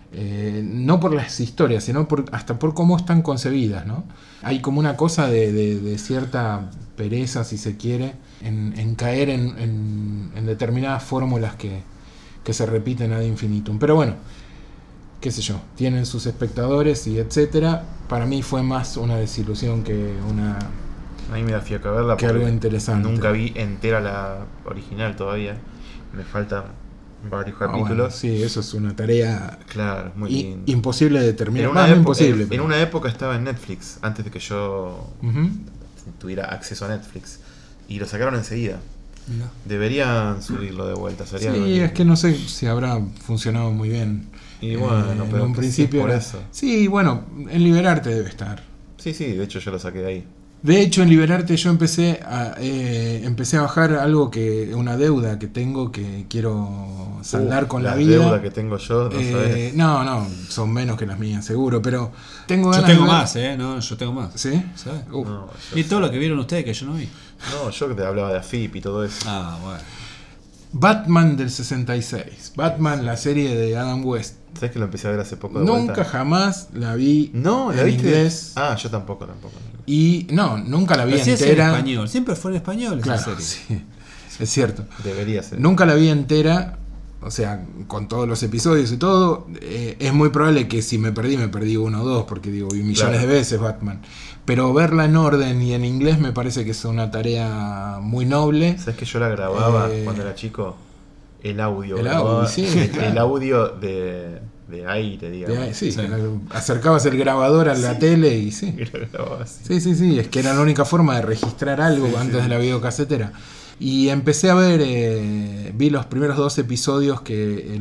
No por las historias, sino hasta por cómo están concebidas, ¿no? Hay como una cosa de cierta pereza, si se quiere, en caer en determinadas fórmulas que se repiten ad infinitum. Pero bueno, qué sé yo, tienen sus espectadores y etcétera. Para mí fue más una desilusión que una... A mí me da fiaca verla que algo interesante. Nunca vi entera la original todavía. Me faltan varios capítulos. Bueno, sí, eso es una tarea, claro, muy linda, imposible de determinar. En una época estaba en Netflix, antes de que yo tuviera acceso a Netflix. Y lo sacaron enseguida. No. Deberían subirlo de vuelta. Sí, es que no sé si habrá funcionado muy bien. Y bueno, pero en un principio por eso. Sí, bueno, en Liberarte debe estar. Sí, de hecho yo lo saqué de ahí. De hecho, en Liberarte yo empecé a bajar algo una deuda que tengo que quiero saldar con la vida. La deuda que tengo yo, no sabes. No, son menos que las mías, seguro, pero tengo ganas. Yo tengo más, ¿no? Yo tengo más. ¿Sí? ¿Sabes? No, y todo lo que vieron ustedes que yo no vi. No, yo que te hablaba de AFIP y todo eso. Ah, bueno. Batman del 66. Batman, la serie de Adam West. ¿Sabes que lo empecé a ver hace poco? Nunca jamás la vi en inglés. Ah, yo tampoco. Y nunca la vi entera. Es en español. Siempre fue en español esa serie. Sí, es cierto. Debería ser. Nunca la vi entera. O sea, con todos los episodios y todo. Es muy probable que si me perdí uno o dos. Porque digo, vi millones de veces Batman. Pero verla en orden y en inglés me parece que es una tarea muy noble. ¿Sabes que yo la grababa cuando era chico? El audio. El audio, sí. El audio de aire, digamos. Sí. Acercabas el grabador a la tele y sí. Sí. Es que era la única forma de registrar algo antes de la videocasetera. Y empecé a ver, vi los primeros 2 episodios que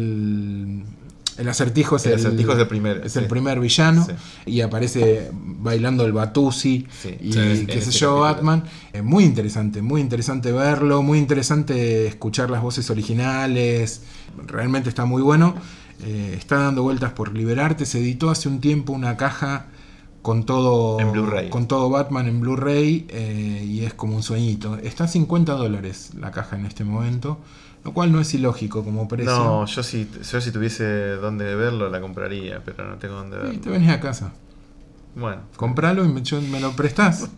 el Acertijo es el primer villano, y aparece bailando el Batusi y qué sé yo, Batman. Muy interesante verlo, muy interesante escuchar las voces originales. Realmente está muy bueno. Está dando vueltas por Liberarte. Se editó hace un tiempo una caja con todo en Blu-ray. Con todo Batman en Blu-ray, y es como un sueñito. Está a $50 la caja en este momento, lo cual no es ilógico como precio. No, yo si tuviese dónde verlo la compraría, pero no tengo dónde verlo. Y te venís a casa. Bueno, compralo y me lo prestás.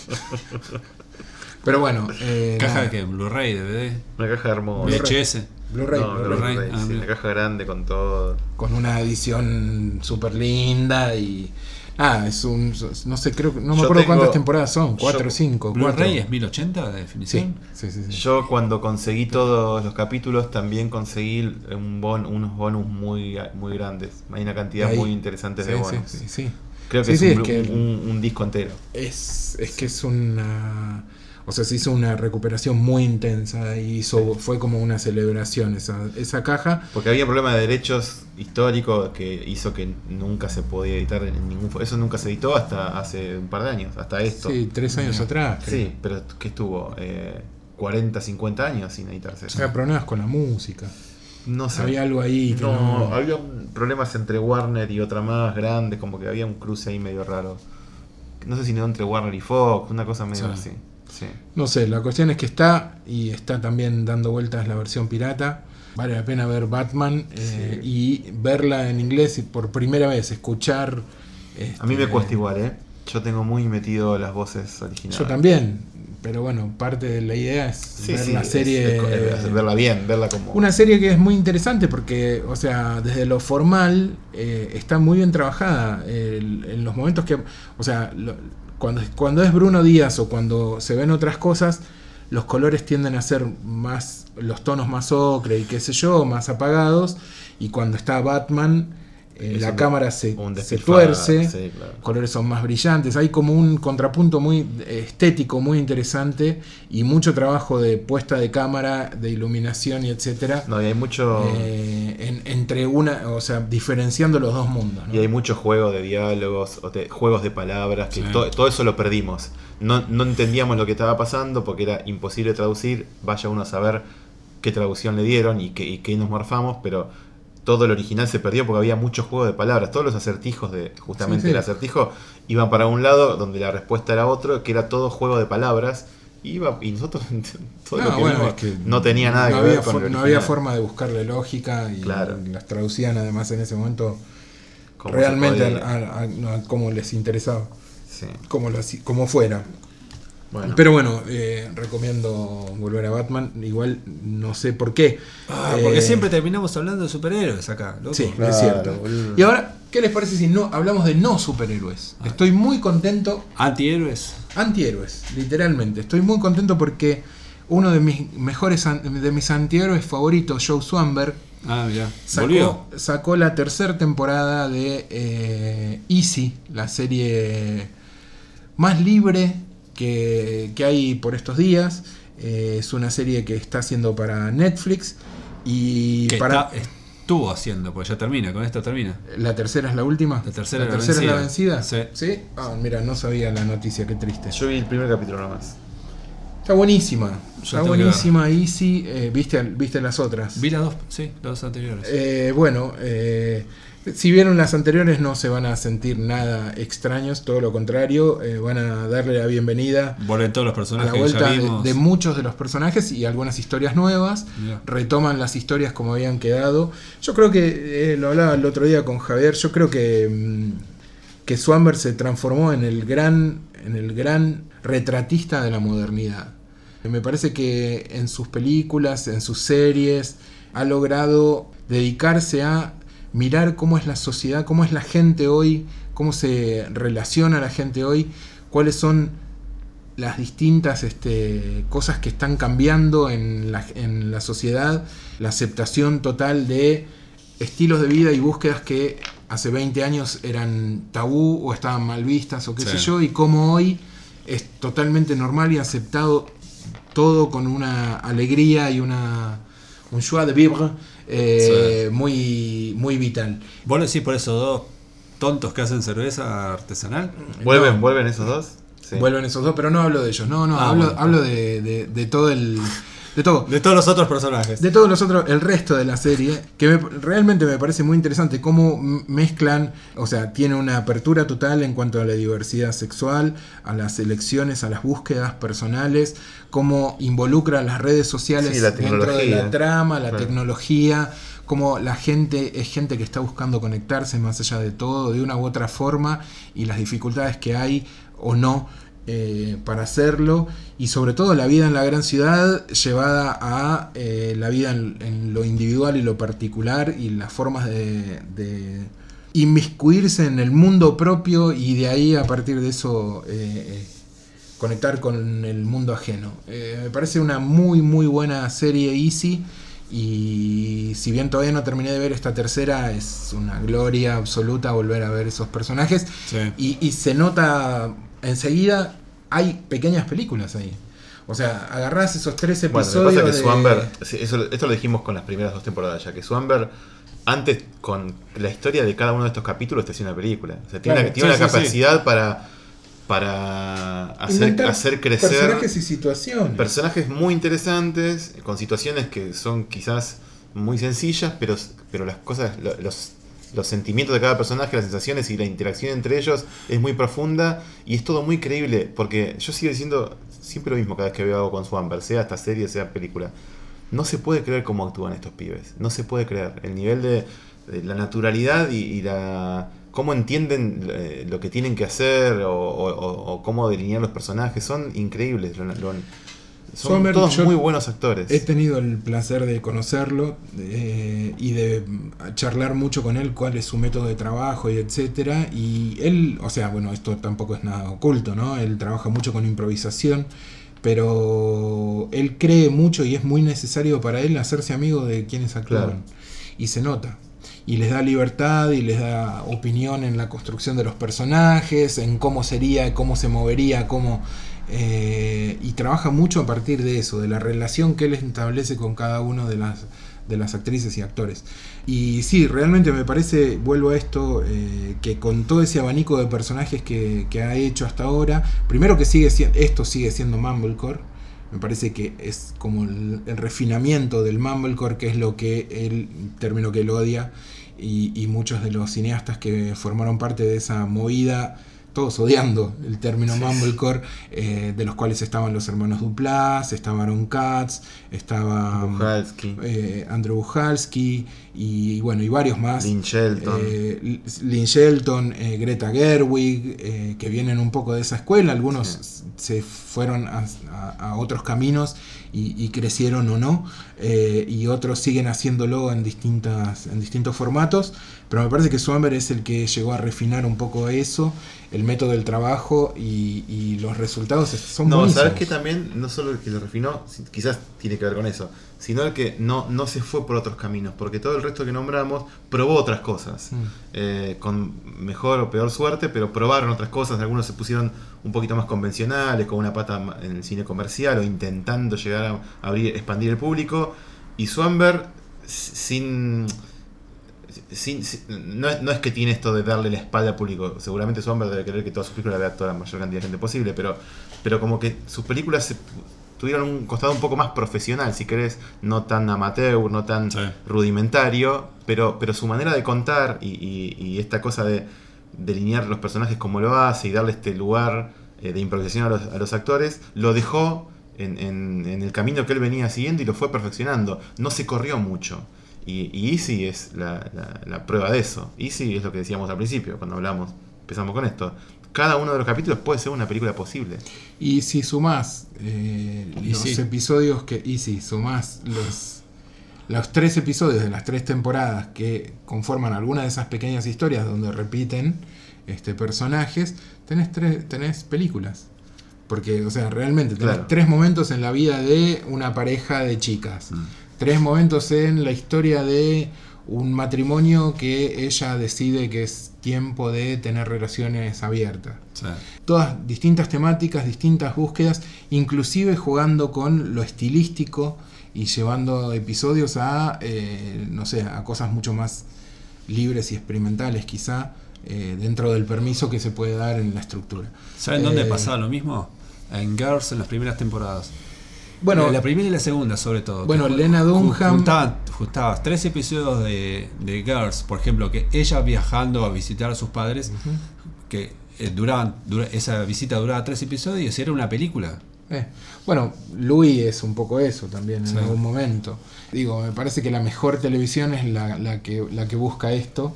Pero bueno, ¿caja de qué? ¿Blu-ray, DVD? Una caja hermosa. VHS. Blu-ray. Sí, una caja grande con todo. Con una edición súper linda y... es no sé, no me acuerdo cuántas temporadas son, 4 o 5. ¿Blu-ray es 1080 de definición? Sí. Yo cuando conseguí todos los capítulos también conseguí unos bonus muy grandes. Hay una cantidad muy interesante de bonus. Sí. Creo que es un disco entero. Es que es una... O sea, se hizo una recuperación muy intensa y fue como una celebración esa caja. Porque había problemas de derechos históricos que hizo que nunca se podía editar en ningún... Eso nunca se editó hasta hace un par de años, hasta esto. Sí, 3 años atrás. Sí, pero ¿qué estuvo? 40, 50 años sin editarse. Había problemas con la música. No sé. Había algo ahí que no... Había problemas entre Warner y otra más grande, como que había un cruce ahí medio raro. No sé si no entre Warner y Fox, una cosa medio así. Sí. No sé, la cuestión es que está también dando vueltas la versión pirata. Vale la pena ver Batman y verla en inglés y por primera vez escuchar. A mí me cuesta igual, Yo tengo muy metido las voces originales. Yo también, pero bueno, parte de la idea es ver la serie. Verla bien, verla como. Una serie que es muy interesante porque, o sea, desde lo formal está muy bien trabajada. En los momentos que. O sea, cuando es Bruno Díaz o cuando se ven otras cosas, los colores tienden a ser más, los tonos más ocre y qué sé yo, más apagados, y cuando está Batman la cámara se despilfarro, tuerce, sí, claro. colores son más brillantes, hay como un contrapunto muy estético, muy interesante, y mucho trabajo de puesta de cámara, de iluminación y etcétera. No, y hay mucho... entre o sea, diferenciando los dos mundos, ¿no? Y hay mucho juego de diálogos, juegos de palabras, que todo eso lo perdimos. No entendíamos lo que estaba pasando porque era imposible traducir, vaya uno a saber qué traducción le dieron y qué nos morfamos, pero todo el original se perdió porque había mucho juego de palabras. Todos los acertijos justamente el acertijo iban para un lado donde la respuesta era otro, que era todo juego de palabras. Y nosotros todo lo que vimos no tenía nada que ver con el original. No había forma de buscarle lógica y claro. Las traducían además en ese momento como realmente a como les interesaba, sí. como fuera. Bueno. Pero bueno, recomiendo volver a Batman. Igual no sé por qué. Porque siempre terminamos hablando de superhéroes acá, loco. Sí, claro, es cierto. boludo. Y ahora, ¿qué les parece si no hablamos de no superhéroes? Estoy muy contento. Antihéroes. Antihéroes, literalmente. Estoy muy contento porque uno de mis mis antihéroes favoritos, Joe Swanberg, Mirá. ¿Volvió? sacó la tercera temporada de Easy, la serie más libre que hay por estos días. Es una serie que está haciendo para Netflix y estuvo haciendo, pues ya termina, con esto termina. ¿La tercera es la última? La tercera es la vencida. Sí. ¿Sí? Mira, no sabía la noticia, qué triste. Yo vi el primer capítulo nomás. Está buenísima. Yo Está buenísima, Easy. ¿Viste las otras? Vi las dos anteriores. Bueno, si vieron las anteriores no se van a sentir nada extraños, todo lo contrario, van a darle la bienvenida Vuelven todos los a personajes la vuelta que ya vimos. de muchos de los personajes y algunas historias nuevas. Mirá. Retoman las historias como habían quedado. Yo creo que, lo hablaba el otro día con Javier, yo creo que Swanberg se transformó en el gran retratista de la modernidad. Me parece que en sus películas, en sus series, ha logrado dedicarse a mirar cómo es la sociedad, cómo es la gente hoy, cómo se relaciona la gente hoy, cuáles son las distintas cosas que están cambiando en la sociedad, la aceptación total de estilos de vida y búsquedas que hace 20 años eran tabú o estaban mal vistas o qué sé yo, y cómo hoy es totalmente normal y aceptado todo con una alegría y un joie de vivre muy, muy vital. ¿Vos lo decís por esos dos tontos que hacen cerveza artesanal? ¿Vuelven esos dos? Sí. Vuelven esos dos, pero no hablo de ellos. Hablo de todo el... De todo. De todos los otros personajes. De todos los otros, el resto de la serie, que realmente me parece muy interesante cómo mezclan, o sea, tiene una apertura total en cuanto a la diversidad sexual, a las elecciones, a las búsquedas personales, cómo involucra las redes sociales dentro de la trama, la tecnología, cómo la gente es gente que está buscando conectarse más allá de todo, de una u otra forma, y las dificultades que hay o no para hacerlo, y sobre todo la vida en la gran ciudad llevada a la vida en lo individual y lo particular, y las formas de inmiscuirse en el mundo propio y de ahí a partir de eso conectar con el mundo ajeno. Me parece una muy muy buena serie Easy, y si bien todavía no terminé de ver esta tercera, es una gloria absoluta volver a ver esos personajes. Y se nota enseguida, hay pequeñas películas ahí. O sea, agarrás esos 3 episodios. Bueno, me pasa que Swanberg, esto lo dijimos con las primeras 2 temporadas ya, que Swanberg antes con la historia de cada uno de estos capítulos te hacía una película. O sea, tiene una capacidad para hacer crecer personajes y situaciones. Personajes muy interesantes, con situaciones que son quizás muy sencillas, pero las cosas, los sentimientos de cada personaje, las sensaciones y la interacción entre ellos es muy profunda y es todo muy creíble, porque yo sigo diciendo siempre lo mismo cada vez que veo algo con Swanberg, sea esta serie, sea película. No se puede creer cómo actúan estos pibes, no se puede creer. El nivel de la naturalidad y cómo entienden lo que tienen que hacer o cómo delinear los personajes, son increíbles. Son Swanberg, todos muy buenos actores. He tenido el placer de conocerlo y de charlar mucho con él cuál es su método de trabajo y etcétera. Y él, o sea, bueno, esto tampoco es nada oculto, ¿no? Él trabaja mucho con improvisación, pero él cree mucho y es muy necesario para él hacerse amigo de quienes actúan. Claro. Y se nota. y les da libertad y les da opinión en la construcción de los personajes, en cómo sería, cómo se movería, y trabaja mucho a partir de eso, de la relación que él establece con cada uno de las actrices y actores. Y sí, realmente me parece, vuelvo a esto, que con todo ese abanico de personajes que ha hecho hasta ahora, primero que esto sigue siendo Mumblecore. Me parece que es como el refinamiento del Mumblecore, que es lo que el término que él odia, y muchos de los cineastas que formaron parte de esa movida, todos odiando el término Mumblecore, de los cuales estaban los hermanos Duplass, estaba Aaron Katz, estaba Andrew Buchalski, y bueno, y varios más. Lynn Shelton, Greta Gerwig, que vienen un poco de esa escuela. Algunos se fueron a otros caminos y crecieron o no, y otros siguen haciéndolo en distintos formatos, pero me parece que Swanberg es el que llegó a refinar un poco eso, el método del trabajo, y los resultados son buenísimos. Sabes que también no solo el que lo refinó, quizás tiene que ver con eso, sino el que no se fue por otros caminos, porque todo el resto que nombramos probó otras cosas, con mejor o peor suerte, pero probaron otras cosas. Algunos se pusieron un poquito más convencionales, con una pata en el cine comercial, o intentando llegar a expandir el público, y Swanberg no es que tiene esto de darle la espalda al público. Seguramente Swanberg debe querer que todas sus películas la vea toda la mayor cantidad de gente posible, pero como que sus películas tuvieron un costado un poco más profesional, si querés, no tan amateur, no tan rudimentario, pero su manera de contar y esta cosa de delinear los personajes como lo hace y darle este lugar de improvisación a los actores, lo dejó en el camino que él venía siguiendo y lo fue perfeccionando. No se corrió mucho. Y Easy es la prueba de eso. Easy es lo que decíamos al principio, cuando empezamos con esto. Cada uno de los capítulos puede ser una película posible. Y si sumás los episodios sumás los 3 episodios de las 3 temporadas que conforman alguna de esas pequeñas historias donde repiten personajes, tenés películas. Porque, o sea, realmente tenés 3 momentos en la vida de una pareja de chicas. 3 momentos en la historia de un matrimonio que ella decide que es tiempo de tener relaciones abiertas. Sí. Todas distintas temáticas, distintas búsquedas, inclusive jugando con lo estilístico y llevando episodios a cosas mucho más libres y experimentales, quizá, dentro del permiso que se puede dar en la estructura. ¿Saben dónde pasaba lo mismo? En Girls, en las primeras temporadas. Bueno, la primera y la segunda, sobre todo. Bueno, Lena Dunham juntabas 3 episodios de Girls, por ejemplo, que ella viajando a visitar a sus padres, que esa visita duraba 3 episodios y era una película. Bueno, Louis es un poco eso también en algún momento. Digo, me parece que la mejor televisión es la que busca esto,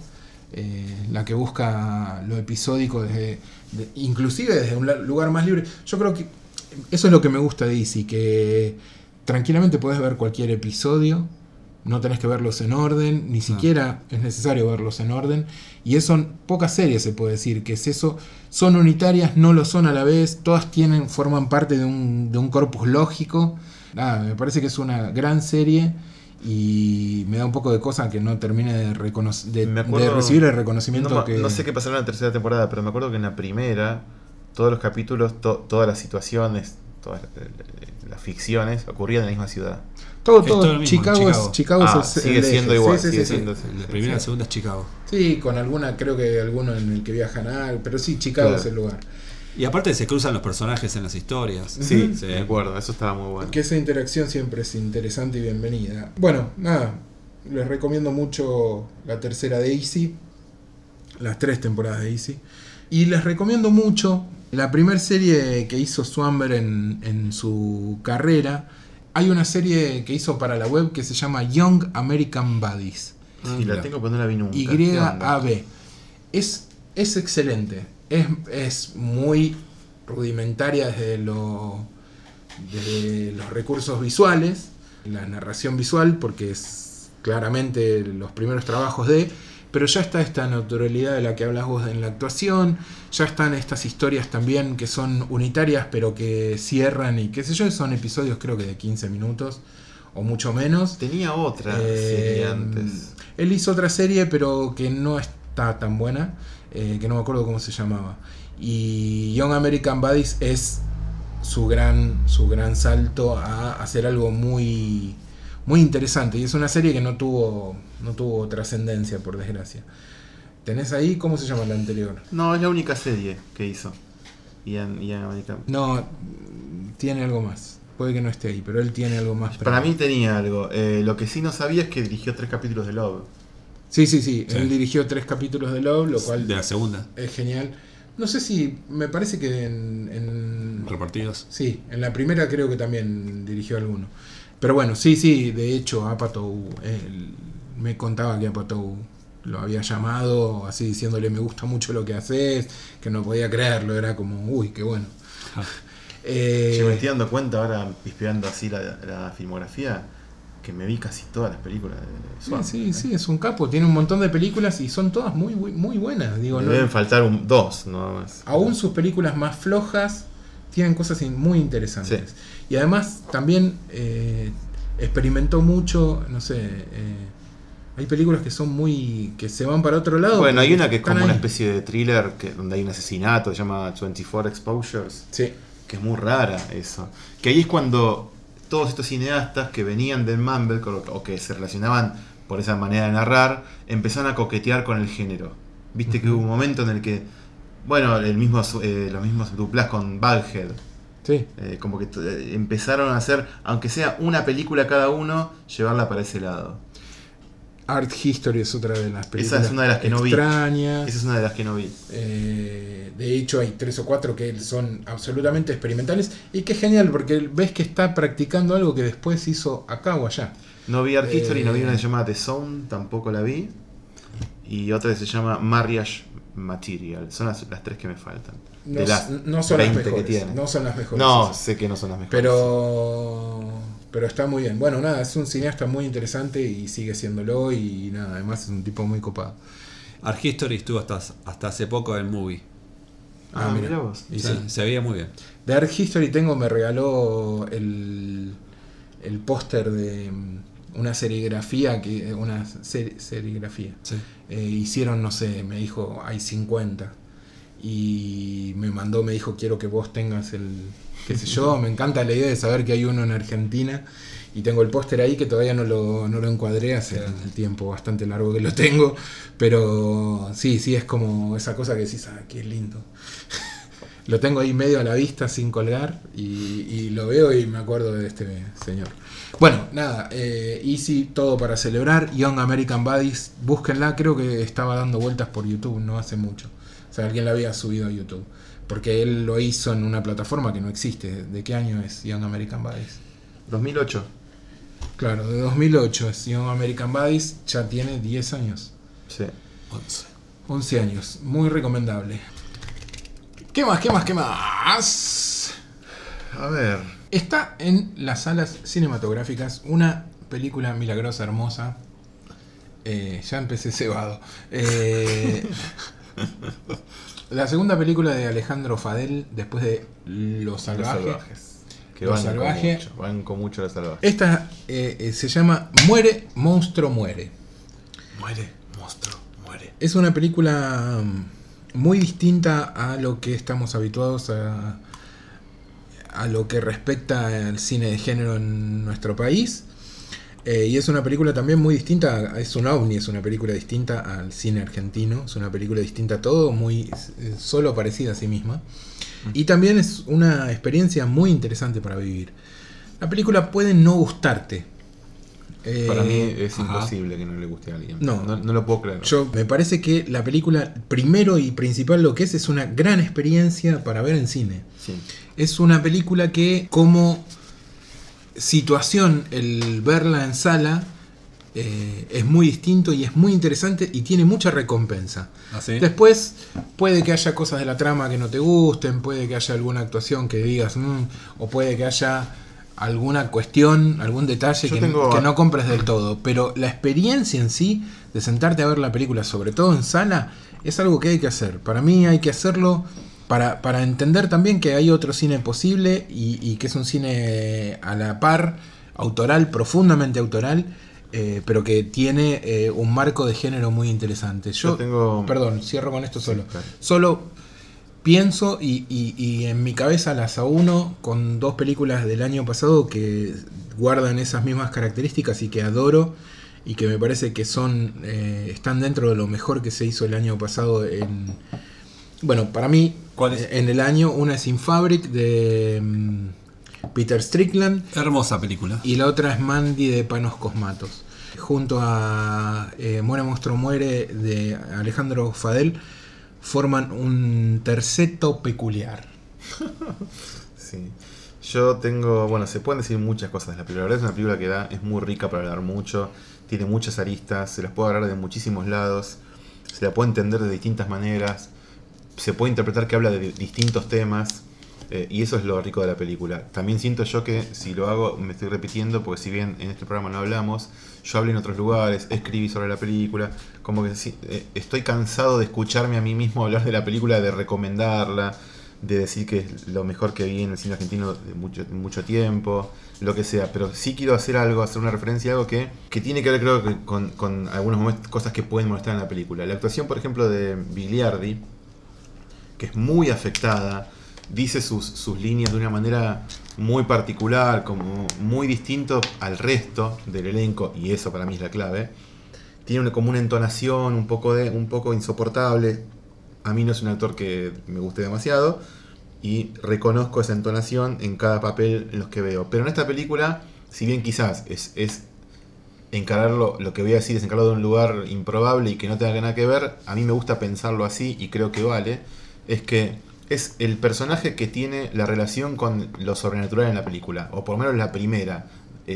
la que busca lo episódico inclusive desde un lugar más libre. Yo creo que eso es lo que me gusta de Easy, que tranquilamente podés ver cualquier episodio, no tenés que verlos en orden, ni siquiera es necesario verlos en orden, y eso en pocas series se puede decir que es eso. Son unitarias, no lo son a la vez, todas forman parte de un corpus lógico. Me parece que es una gran serie y me da un poco de cosa que no termine de recibir el reconocimiento no sé qué pasará en la tercera temporada, pero me acuerdo que en la primera todos los capítulos, todas las situaciones, todas las ficciones ocurrían en la misma ciudad. Todo Chicago sigue siendo igual. La primera y la segunda es Chicago. Sí, con creo que alguno en el que viajan pero sí, Chicago es el lugar. Y aparte se cruzan los personajes en las historias. Sí, de acuerdo, eso estaba muy bueno. Que esa interacción siempre es interesante y bienvenida. Bueno, les recomiendo mucho la tercera de Easy, las 3 temporadas de Easy. Y les recomiendo mucho la primera serie que hizo Swanberg en su carrera. Hay una serie que hizo para la web que se llama Young American Buddies. Sí, la tengo, pero no la vi nunca. YAB. Es excelente. Es muy rudimentaria desde los recursos visuales, la narración visual, porque es claramente los primeros trabajos pero ya está esta naturalidad de la que hablas vos en la actuación, ya están estas historias también que son unitarias pero que cierran y qué sé yo, son episodios creo que de 15 minutos o mucho menos. Tenía otra serie antes. Él hizo otra serie, pero que no está tan buena, que no me acuerdo cómo se llamaba. Y Young American Buddies es su gran salto a hacer algo muy, muy interesante. Y es una serie que no tuvo trascendencia, por desgracia. ¿Tenés ahí? ¿Cómo se llama la anterior? No, es la única serie que hizo. Young American. No, tiene algo más. Puede que no esté ahí, pero él tiene algo más. Para mí tenía algo. Lo que sí no sabía es que dirigió 3 capítulos de Love. Sí. Él dirigió 3 capítulos de Love, lo cual... De la segunda. Es genial. No sé si... Me parece que en Repartidos. Sí, en la primera creo que también dirigió alguno. Pero bueno, sí. De hecho, Apatow... me contaba que Apatow lo había llamado, así diciéndole: me gusta mucho lo que haces, que no podía creerlo. Era como, uy, qué bueno. Yo me estoy dando cuenta ahora, pispeando así la filmografía, que me vi casi todas las películas de Swan. Sí, es un capo. Tiene un montón de películas y son todas muy, muy buenas. Digo, me deben faltar 2, no más. Aún sus películas más flojas tienen cosas muy interesantes. Sí. Y además también experimentó mucho, no sé... hay películas que son que se van para otro lado. Bueno, hay una que es como una especie de thriller donde hay un asesinato, se llama 24 Exposures. Sí. Que es muy rara eso. Que ahí es cuando todos estos cineastas que venían del Mumblecore o que se relacionaban por esa manera de narrar, empezaron a coquetear con el género. Viste que hubo un momento en el que, bueno, los mismos Duplass con Baghead. Sí. Como que empezaron a hacer, aunque sea una película cada uno, llevarla para ese lado. Art History es otra de las películas. Esa es una de las que extrañas. no vi. Esa es una de las que no vi. De hecho, hay 3 o 4 que son absolutamente experimentales. Y que es genial, porque ves que está practicando algo que después hizo acá o allá. No vi Art History, no vi una que se llama The Zone, tampoco la vi. Y otra que se llama Marriage Material. Son las 3 que me faltan. No, de las no son las 20 que mejores. tiene. No son las mejores. No, sé que no son las mejores. Pero está muy bien. Bueno, nada, es un cineasta muy interesante y sigue siéndolo. Y nada, además es un tipo muy copado. Art History estuvo hasta hace poco en Movie. Mirá vos. Y sí, se veía muy bien. De Art History me regaló el póster de una serigrafía. Serigrafía. Sí. Hicieron, no sé, me dijo, hay 50. Y me dijo, quiero que vos tengas qué sé yo, me encanta la idea de saber que hay uno en Argentina. Y tengo el póster ahí que todavía no lo encuadré, hace el tiempo bastante largo que lo tengo. Pero sí, es como esa cosa que decís, qué lindo. Lo tengo ahí medio a la vista sin colgar y lo veo y me acuerdo de este señor. Bueno, nada, Easy, todo para celebrar. Young American Buddies, búsquenla, creo que estaba dando vueltas por YouTube no hace mucho. O sea, alguien la había subido a YouTube. Porque él lo hizo en una plataforma que no existe. ¿De qué año es Young American Buddies? 2008. Claro, de 2008 es Young American Buddies, ya tiene 10 años. Sí. 11 años, muy recomendable. ¿Qué más? A ver. Está en las salas cinematográficas una película milagrosa, hermosa. Ya empecé cebado. La segunda película de Alejandro Fadel, después de Los Salvajes. Que banco mucho Los Salvajes. Esta se llama Muere, Monstruo, Muere. Muere, Monstruo, Muere. Es una película muy distinta a lo que estamos habituados a lo que respecta al cine de género en nuestro país. Y es una película también muy distinta, es un ovni, es una película distinta al cine argentino, es una película distinta a todo, muy solo parecida a sí misma. Y también es una experiencia muy interesante para vivir. La película puede no gustarte. Para mí es imposible que no le guste a alguien. No lo puedo creer. Me parece que la película, primero y principal lo que es una gran experiencia para ver en cine. Sí. Es una película que, como situación, el verla en sala es muy distinto y es muy interesante y tiene mucha recompensa. ¿Ah, sí? Después puede que haya cosas de la trama que no te gusten, puede que haya alguna actuación que digas o puede que haya alguna cuestión, algún detalle que no compres del todo, pero la experiencia en sí de sentarte a ver la película, sobre todo en sala, es algo que hay que hacer. Para mí hay que hacerlo para entender también que hay otro cine posible y que es un cine a la par, autoral, profundamente autoral, pero que tiene un marco de género muy interesante. Yo tengo... Perdón, cierro con esto solo. Sí, claro. Solo pienso y en mi cabeza las auno con 2 películas del año pasado que guardan esas mismas características y que adoro y que me parece que están dentro de lo mejor que se hizo el año pasado bueno, para mí, ¿Cuál es? en el año. Una es In Fabric de Peter Strickland Hermosa película. y la otra es Mandy de Panos Cosmatos. Junto a Muere Monstruo Muere de Alejandro Fadel forman un terceto peculiar. Sí. Yo tengo, bueno, se pueden decir muchas cosas de la película. La verdad es una película que es muy rica para hablar mucho, tiene muchas aristas, se las puede agarrar de muchísimos lados, se la puede entender de distintas maneras, se puede interpretar que habla de distintos temas, y eso es lo rico de la película. También siento yo que si lo hago me estoy repitiendo, porque si bien en este programa no hablamos, yo hablé en otros lugares, escribí sobre la película, como que estoy cansado de escucharme a mí mismo hablar de la película, de recomendarla, de decir que es lo mejor que vi en el cine argentino de mucho tiempo, lo que sea, pero sí quiero hacer una referencia a algo que tiene que ver, creo que con algunas cosas que pueden molestar en la película. La actuación, por ejemplo, de Biliardi, que es muy afectada, dice sus líneas de una manera muy particular, como muy distinto al resto del elenco, y eso para mí es la clave. Tiene como una entonación un poco insoportable. A mí no es un actor que me guste demasiado, y reconozco esa entonación en cada papel en los que veo. Pero en esta película, si bien quizás es encararlo, lo que voy a decir es encararlo de un lugar improbable y que no tenga nada que ver, a mí me gusta pensarlo así y creo que vale, es que es el personaje que tiene la relación con lo sobrenatural en la película, o por lo menos la primera,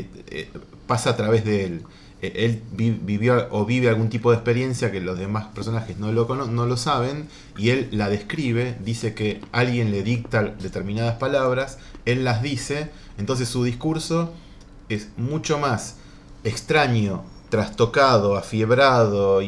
pasa a través de él. Él vivió o vive algún tipo de experiencia que los demás personajes no lo saben, y él la describe, dice que alguien le dicta determinadas palabras, él las dice, entonces su discurso es mucho más extraño, trastocado, afiebrado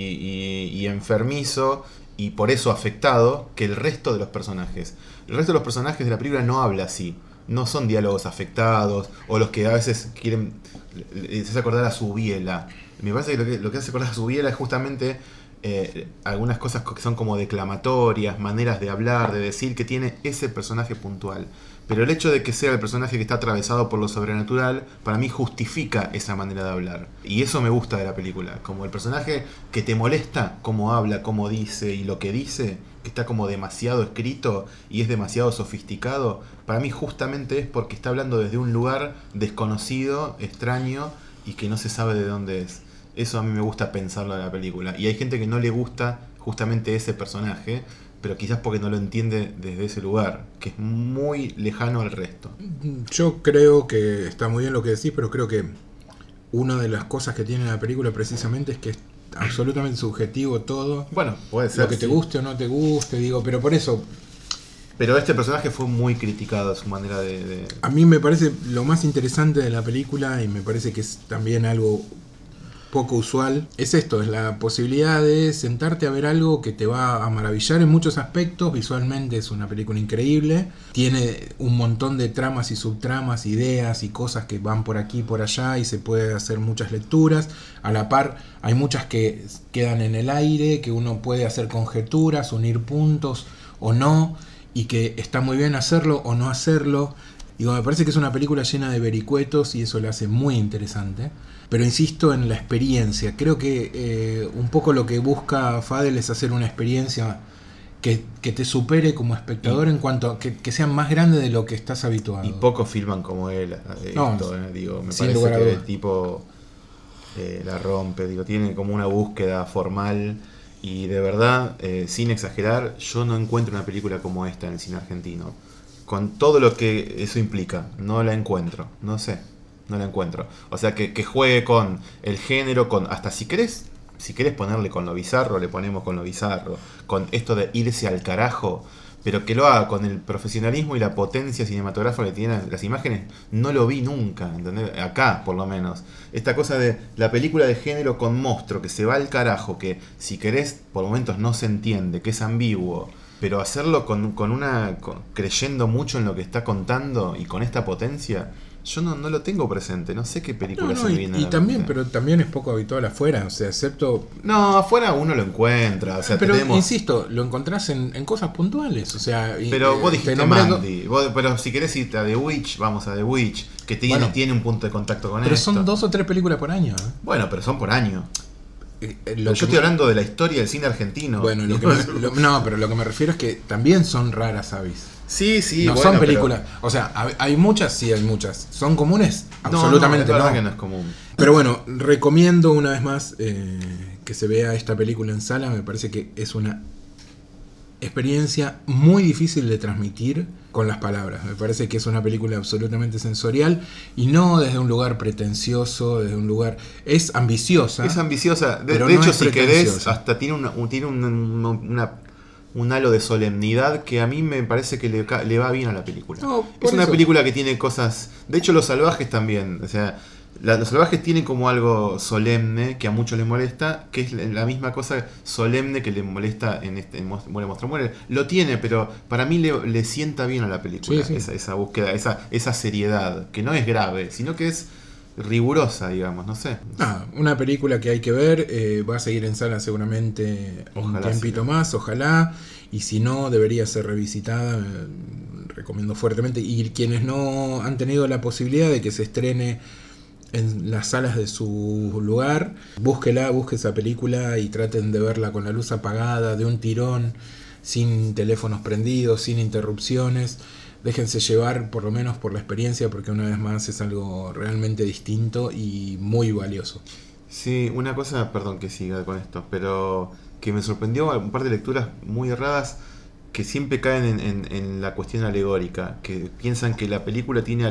y enfermizo, y por eso afectado, que el resto de los personajes. El resto de los personajes de la película no habla así. No son diálogos afectados, o los que a veces quieren hacer acordar a Subiela. Me parece que lo que hace acordar a Subiela es justamente algunas cosas que son como declamatorias, maneras de hablar, de decir, que tiene ese personaje puntual. Pero el hecho de que sea el personaje que está atravesado por lo sobrenatural, para mí justifica esa manera de hablar. Y eso me gusta de la película. Como el personaje que te molesta cómo habla, cómo dice y lo que dice, que está como demasiado escrito y es demasiado sofisticado, para mí justamente es porque está hablando desde un lugar desconocido, extraño y que no se sabe de dónde es. Eso a mí me gusta pensarlo de la película. Y hay gente que no le gusta justamente ese personaje, pero quizás porque no lo entiende desde ese lugar, que es muy lejano al resto. Yo creo que está muy bien lo que decís, pero creo que una de las cosas que tiene la película precisamente es que es absolutamente subjetivo todo. Bueno, puede ser. Lo que te guste o no te guste, digo, pero por eso... Pero este personaje fue muy criticado, su manera de... A mí me parece lo más interesante de la película, y me parece que es también algo poco usual, es esto, es la posibilidad de sentarte a ver algo que te va a maravillar en muchos aspectos. Visualmente es una película increíble, tiene un montón de tramas y subtramas, ideas y cosas que van por aquí y por allá, y se puede hacer muchas lecturas. A la par hay muchas que quedan en el aire, que uno puede hacer conjeturas, unir puntos o no, y que está muy bien hacerlo o no hacerlo. Digo, me parece que es una película llena de vericuetos y eso la hace muy interesante. Pero insisto en la experiencia. Creo que un poco lo que busca Fadel es hacer una experiencia que te supere como espectador, en cuanto a que sea más grande de lo que estás habituado. Y pocos filman como él. Digo, me sin parece lugar a que dudas. el tipo la rompe. Digo, tiene como una búsqueda formal. Y de verdad, sin exagerar, yo no encuentro una película como esta en el cine argentino. Con todo lo que eso implica, no la encuentro. No la encuentro. O sea, que juegue con el género, hasta si querés ponerle con lo bizarro, le ponemos con lo bizarro. Con esto de irse al carajo, pero que lo haga con el profesionalismo y la potencia cinematográfica que tienen las imágenes, no lo vi nunca, ¿entendés? Acá, por lo menos. Esta cosa de la película de género con monstruo, que se va al carajo, que si querés, por momentos no se entiende, que es ambiguo, pero hacerlo creyendo mucho en lo que está contando y con esta potencia, yo no lo tengo presente, no sé qué película No, se me viene a y la también, mente. pero también es poco habitual afuera, o sea, excepto... No, afuera uno lo encuentra, o sea, pero tenemos... insisto, lo encontrás en cosas puntuales, o sea... Pero vos te dijiste nombré Mandy, pero si querés irte a The Witch, vamos a The Witch, que Bueno, tiene un punto de contacto con pero esto. son 2 o 3 películas por año. Bueno, pero son por año. Yo Yo estoy hablando de la historia del cine argentino. Bueno, no, pero lo que me refiero es que también son raras avis. Sí, No bueno, son películas. O sea, hay muchas, sí hay muchas. ¿Son comunes? Absolutamente no. Es verdad no. que no es común. Pero bueno, recomiendo una vez más que se vea esta película en sala. Me parece que es una experiencia muy difícil de transmitir con las palabras. Me parece que es una película absolutamente sensorial y no desde un lugar pretencioso, desde un lugar... Es ambiciosa. Es ambiciosa. pero De no hecho, es si querés, pretenciosa. hasta tiene un halo de solemnidad que a mí me parece que le va bien a la película. No, es por una eso. película que tiene cosas... De hecho, Los Salvajes también. O sea, los Salvajes tienen como algo solemne que a muchos les molesta, que es la misma cosa solemne que le molesta en Muere, Monstruo, Muere. Lo tiene, pero para mí le sienta bien a la película. Sí, sí. Esa búsqueda, esa seriedad, que no es grave, sino que es rigurosa, digamos, no sé. Una película que hay que ver, va a seguir en sala seguramente un Ojalá tiempito sí. más, ojalá, y si no, debería ser revisitada, recomiendo fuertemente, y quienes no han tenido la posibilidad de que se estrene en las salas de su lugar, busque esa película y traten de verla con la luz apagada, de un tirón, sin teléfonos prendidos, sin interrupciones. Déjense llevar por lo menos por la experiencia, porque una vez más es algo realmente distinto y muy valioso. Sí, una cosa, perdón que siga con esto, pero que me sorprendió un par de lecturas muy erradas que siempre caen en la cuestión alegórica, que piensan que la película tiene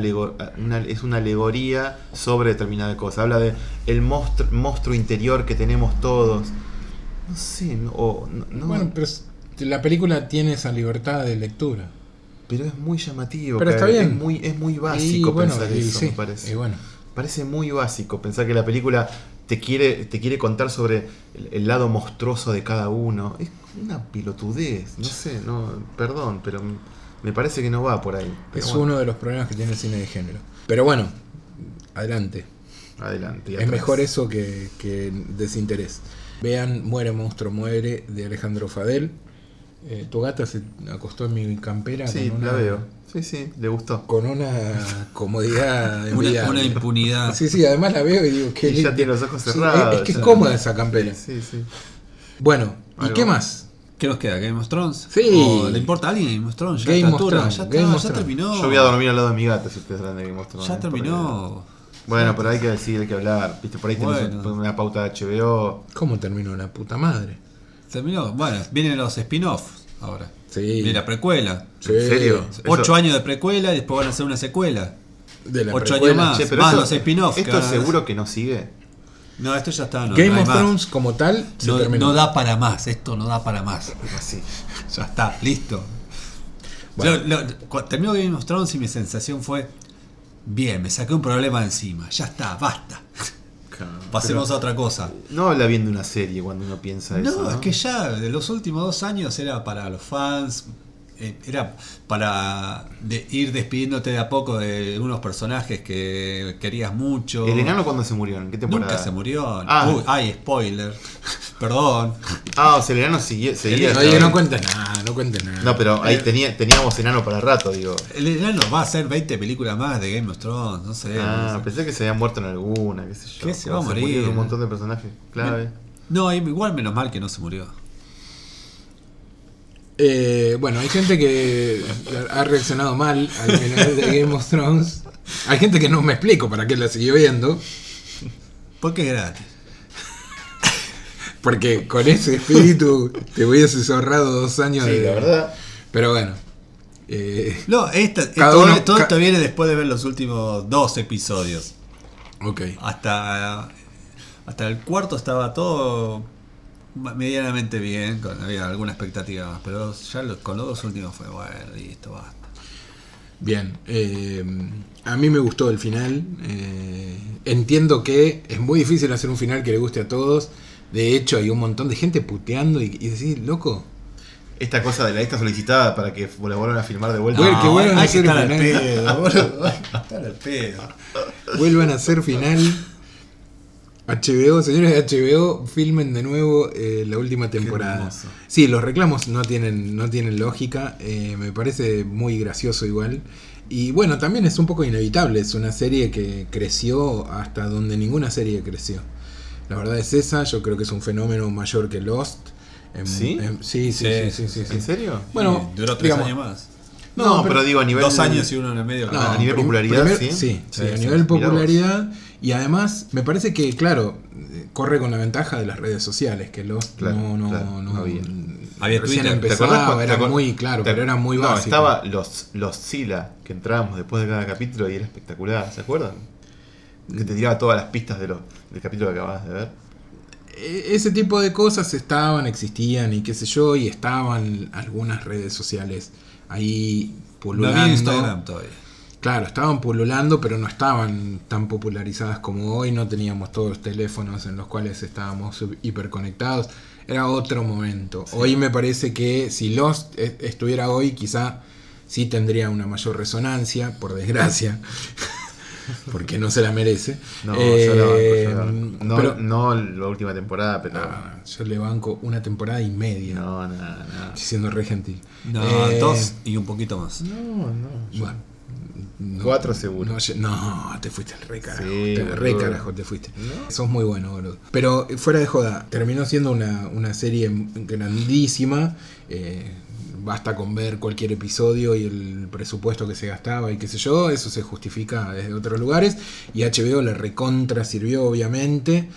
es una alegoría sobre determinada cosa. Habla de el monstruo interior que tenemos todos. No sé, no. Bueno, pero la película tiene esa libertad de lectura. Pero es muy llamativo. Pero está bien. Es muy básico pensar eso, me parece. Y bueno. Parece muy básico pensar que la película te quiere contar sobre el lado monstruoso de cada uno. Es una pilotudez, no sé, perdón, pero me parece que no va por ahí. Pero Es bueno, uno de los problemas que tiene el cine de género. Pero bueno, adelante. adelante. y Es atrás. mejor eso que desinterés. Vean Muere, Monstruo, Muere de Alejandro Fadel. Tu gata se acostó en mi campera. Sí, con la veo. Sí, le gustó. Con una comodidad envidiable. una impunidad. Sí, además la veo y digo que Y ya tiene los ojos cerrados. es que es ya. cómoda esa campera. Sí. Bueno, ¿y Algo qué más. más? ¿Qué nos queda? ¿Game of Thrones? Sí. ¿O ¿Le importa a alguien Game of Thrones? Ya a Game esta of altura, Thrones, ya Game está, of ya Thrones. terminó. Yo voy a dormir al lado de mi gata si ustedes hablan de Game of Thrones. Ya terminó. Bueno, pero hay que decir, hay que hablar. ¿Viste? Por ahí tenés Bueno. una pauta de HBO. ¿Cómo terminó la puta madre? Terminó. Bueno, vienen los spin-offs ahora. Sí. Viene la precuela. Sí. ¿En serio? 8 Eso- años de precuela y después van a hacer una secuela. De la 8 precuela. años más. Che, pero más eso- los spin-offs. ¿Esto cada es vez. seguro que no sigue? No, esto ya está. No, Game no hay of más. Thrones como tal se terminó. No da para más. Esto no da para más. Así. Ya está, listo. Bueno. Cuando terminó Game of Thrones y mi sensación fue: bien, me saqué un problema de encima. Ya está, basta. Pasemos a otra cosa. No habla bien de una serie cuando uno piensa eso. No, es que ya de los últimos 2 años era para los fans, era para ir despidiéndote de a poco de unos personajes que querías mucho. ¿El enano cuándo se murió? ¿En qué temporada? Nunca se murió. Ah. Uy, ay, spoiler. Perdón. O sea, el enano seguía. Oye, no cuentes nada, no cuentes nada. No, pero ahí teníamos enano para rato, digo. El enano va a hacer 20 películas más de Game of Thrones, no sé. no sé. Pensé que se había muerto en alguna, qué sé yo. ¿Qué se va a morir? murieron un montón de personajes clave. No, igual menos mal que no se murió. Bueno, hay gente que ha reaccionado mal al final de Game of Thrones. Hay gente que no me explico para qué la siguió viendo. Porque es gratis. Porque con ese espíritu te hubieses ahorrado 2 años Sí, de... la verdad. Pero bueno. No, Cada todo, uno- todo esto viene después de ver los últimos 2 episodios. Ok. Hasta el cuarto estaba todo medianamente bien, había alguna expectativa más, pero ya con los 2 últimos fue bueno, listo, basta. Bien. A mí me gustó el final. Entiendo que es muy difícil hacer un final que le guste a todos. De hecho, hay un montón de gente puteando y decir, loco, esta cosa de la esta solicitada para que la vuelvan a filmar de vuelta. Bueno, que vuelvan a hacer estar al final. pedo, boludo. Estar al pedo. Vuelvan a hacer final. HBO, señores de HBO, filmen de nuevo la última temporada. hermoso. Sí, los reclamos no tienen lógica. Me parece muy gracioso igual. Y bueno, también es un poco inevitable. Es una serie que creció hasta donde ninguna serie creció. La verdad es esa. Yo creo que es un fenómeno mayor que Lost. ¿Sí? Sí. ¿En serio? Bueno, Duró 3 digamos, años más. No, pero digo a nivel... 2 años y uno en el medio. No, a nivel popularidad, ¿sí? Sí, Sí, a sí, nivel mirá popularidad. Y además, me parece que, claro, corre con la ventaja de las redes sociales, que los Claro, no había. Había recién Twitter. empezaba, era muy claro, pero era muy básico. Estaba los Sila, que entrábamos después de cada capítulo y era espectacular, ¿se acuerdan? Que te tiraba todas las pistas del capítulo que acababas de ver. Ese tipo de cosas existían y qué sé yo, y estaban algunas redes sociales ahí No pululando. había Instagram todavía. Claro, estaban pululando, pero no estaban tan popularizadas como hoy. No teníamos todos los teléfonos en los cuales estábamos hiperconectados. Era otro momento. Sí. Hoy me parece que si Lost estuviera hoy, quizá sí tendría una mayor resonancia, por desgracia. Porque no se la merece. No, yo la banco. No, pero, no la última temporada, pero... yo le banco una temporada y media. No. Siendo re gentil. No, 2 y un poquito más. No. Bueno. No, 4 seguro. No, te fuiste al re carajo. Sí, carajo te fuiste. ¿No? Sos muy bueno, boludo. Pero fuera de joda, terminó siendo una serie grandísima. Basta con ver cualquier episodio y el presupuesto que se gastaba y qué sé yo. Eso se justifica desde otros lugares. Y HBO la recontra sirvió, obviamente.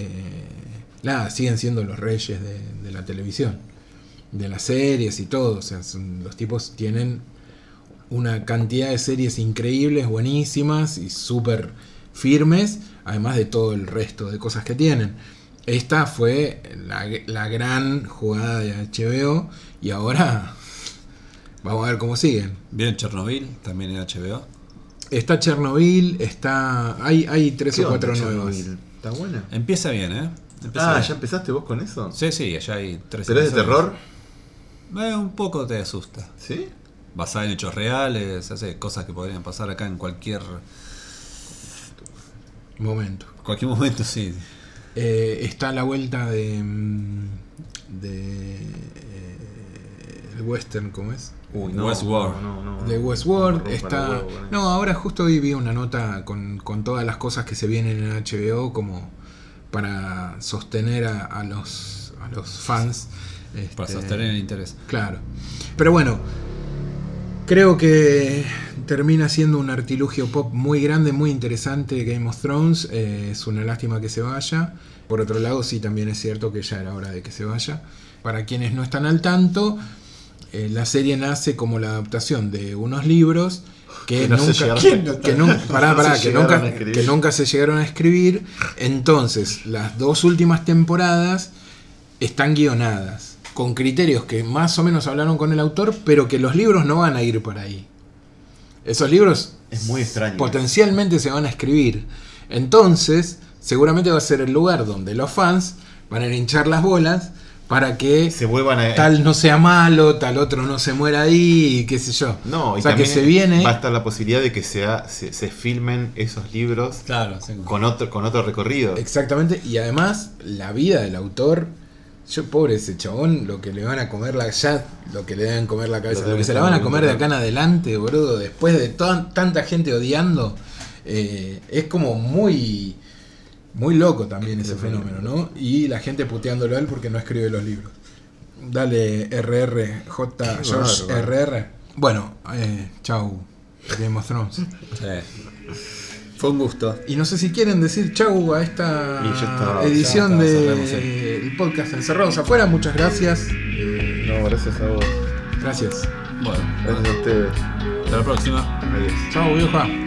Siguen siendo los reyes de la televisión, de las series y todo. O sea, los tipos tienen una cantidad de series increíbles, buenísimas y súper firmes, además de todo el resto de cosas que tienen. Esta fue la gran jugada de HBO y ahora vamos a ver cómo siguen. Bien, Chernobyl, también en HBO. Está Chernobyl, hay 3 o 4 Chernobyl? nuevas. ¿Está buena? Empieza bien, ¿eh? Empieza bien. ¿Ya empezaste vos con eso? Sí, allá hay 3 ¿Pero es de terror? Un poco te asusta. ¿Sí? Basada en hechos reales, hace cosas que podrían pasar acá en cualquier momento, sí. Está a la vuelta de el western, ¿cómo es? Uy, Westworld. De Westworld no, está. No, ahora justo hoy vi una nota con todas las cosas que se vienen en HBO como para sostener a los fans. Para sostener el interés. Claro. Pero bueno, creo que termina siendo un artilugio pop muy grande, muy interesante Game of Thrones. Es una lástima que se vaya. Por otro lado, sí, también es cierto que ya era hora de que se vaya. Para quienes no están al tanto, la serie nace como la adaptación de unos libros que nunca se llegaron a escribir. Entonces, las 2 últimas temporadas están guionadas con criterios que más o menos hablaron con el autor, pero que los libros no van a ir por ahí. Esos libros es muy extraño. Potencialmente se van a escribir. Entonces, seguramente va a ser el lugar donde los fans van a hinchar las bolas para que se vuelvan a... tal no sea malo, tal otro no se muera ahí, y qué sé yo. No, o y sea, también que se viene... va a estar la posibilidad de que se filmen esos libros, claro, sí, con otro recorrido. Exactamente, y además la vida del autor... pobre ese chabón, lo que le van a comer lo que le deben comer la cabeza, lo que se la van a comer de acá en adelante, boludo, después de tanta gente odiando, es como muy loco también ese fenómeno, ¿no? Y la gente puteándolo a él porque no escribe los libros. Dale George RR. Bueno, chau, Game of Thrones. Fue un gusto. Y no sé si quieren decir chau a esta edición del podcast Encerrados Afuera. Muchas gracias. No, gracias a vos. Gracias. Bueno, Gracias a ustedes. hasta la próxima. Adiós. Chau, vieja.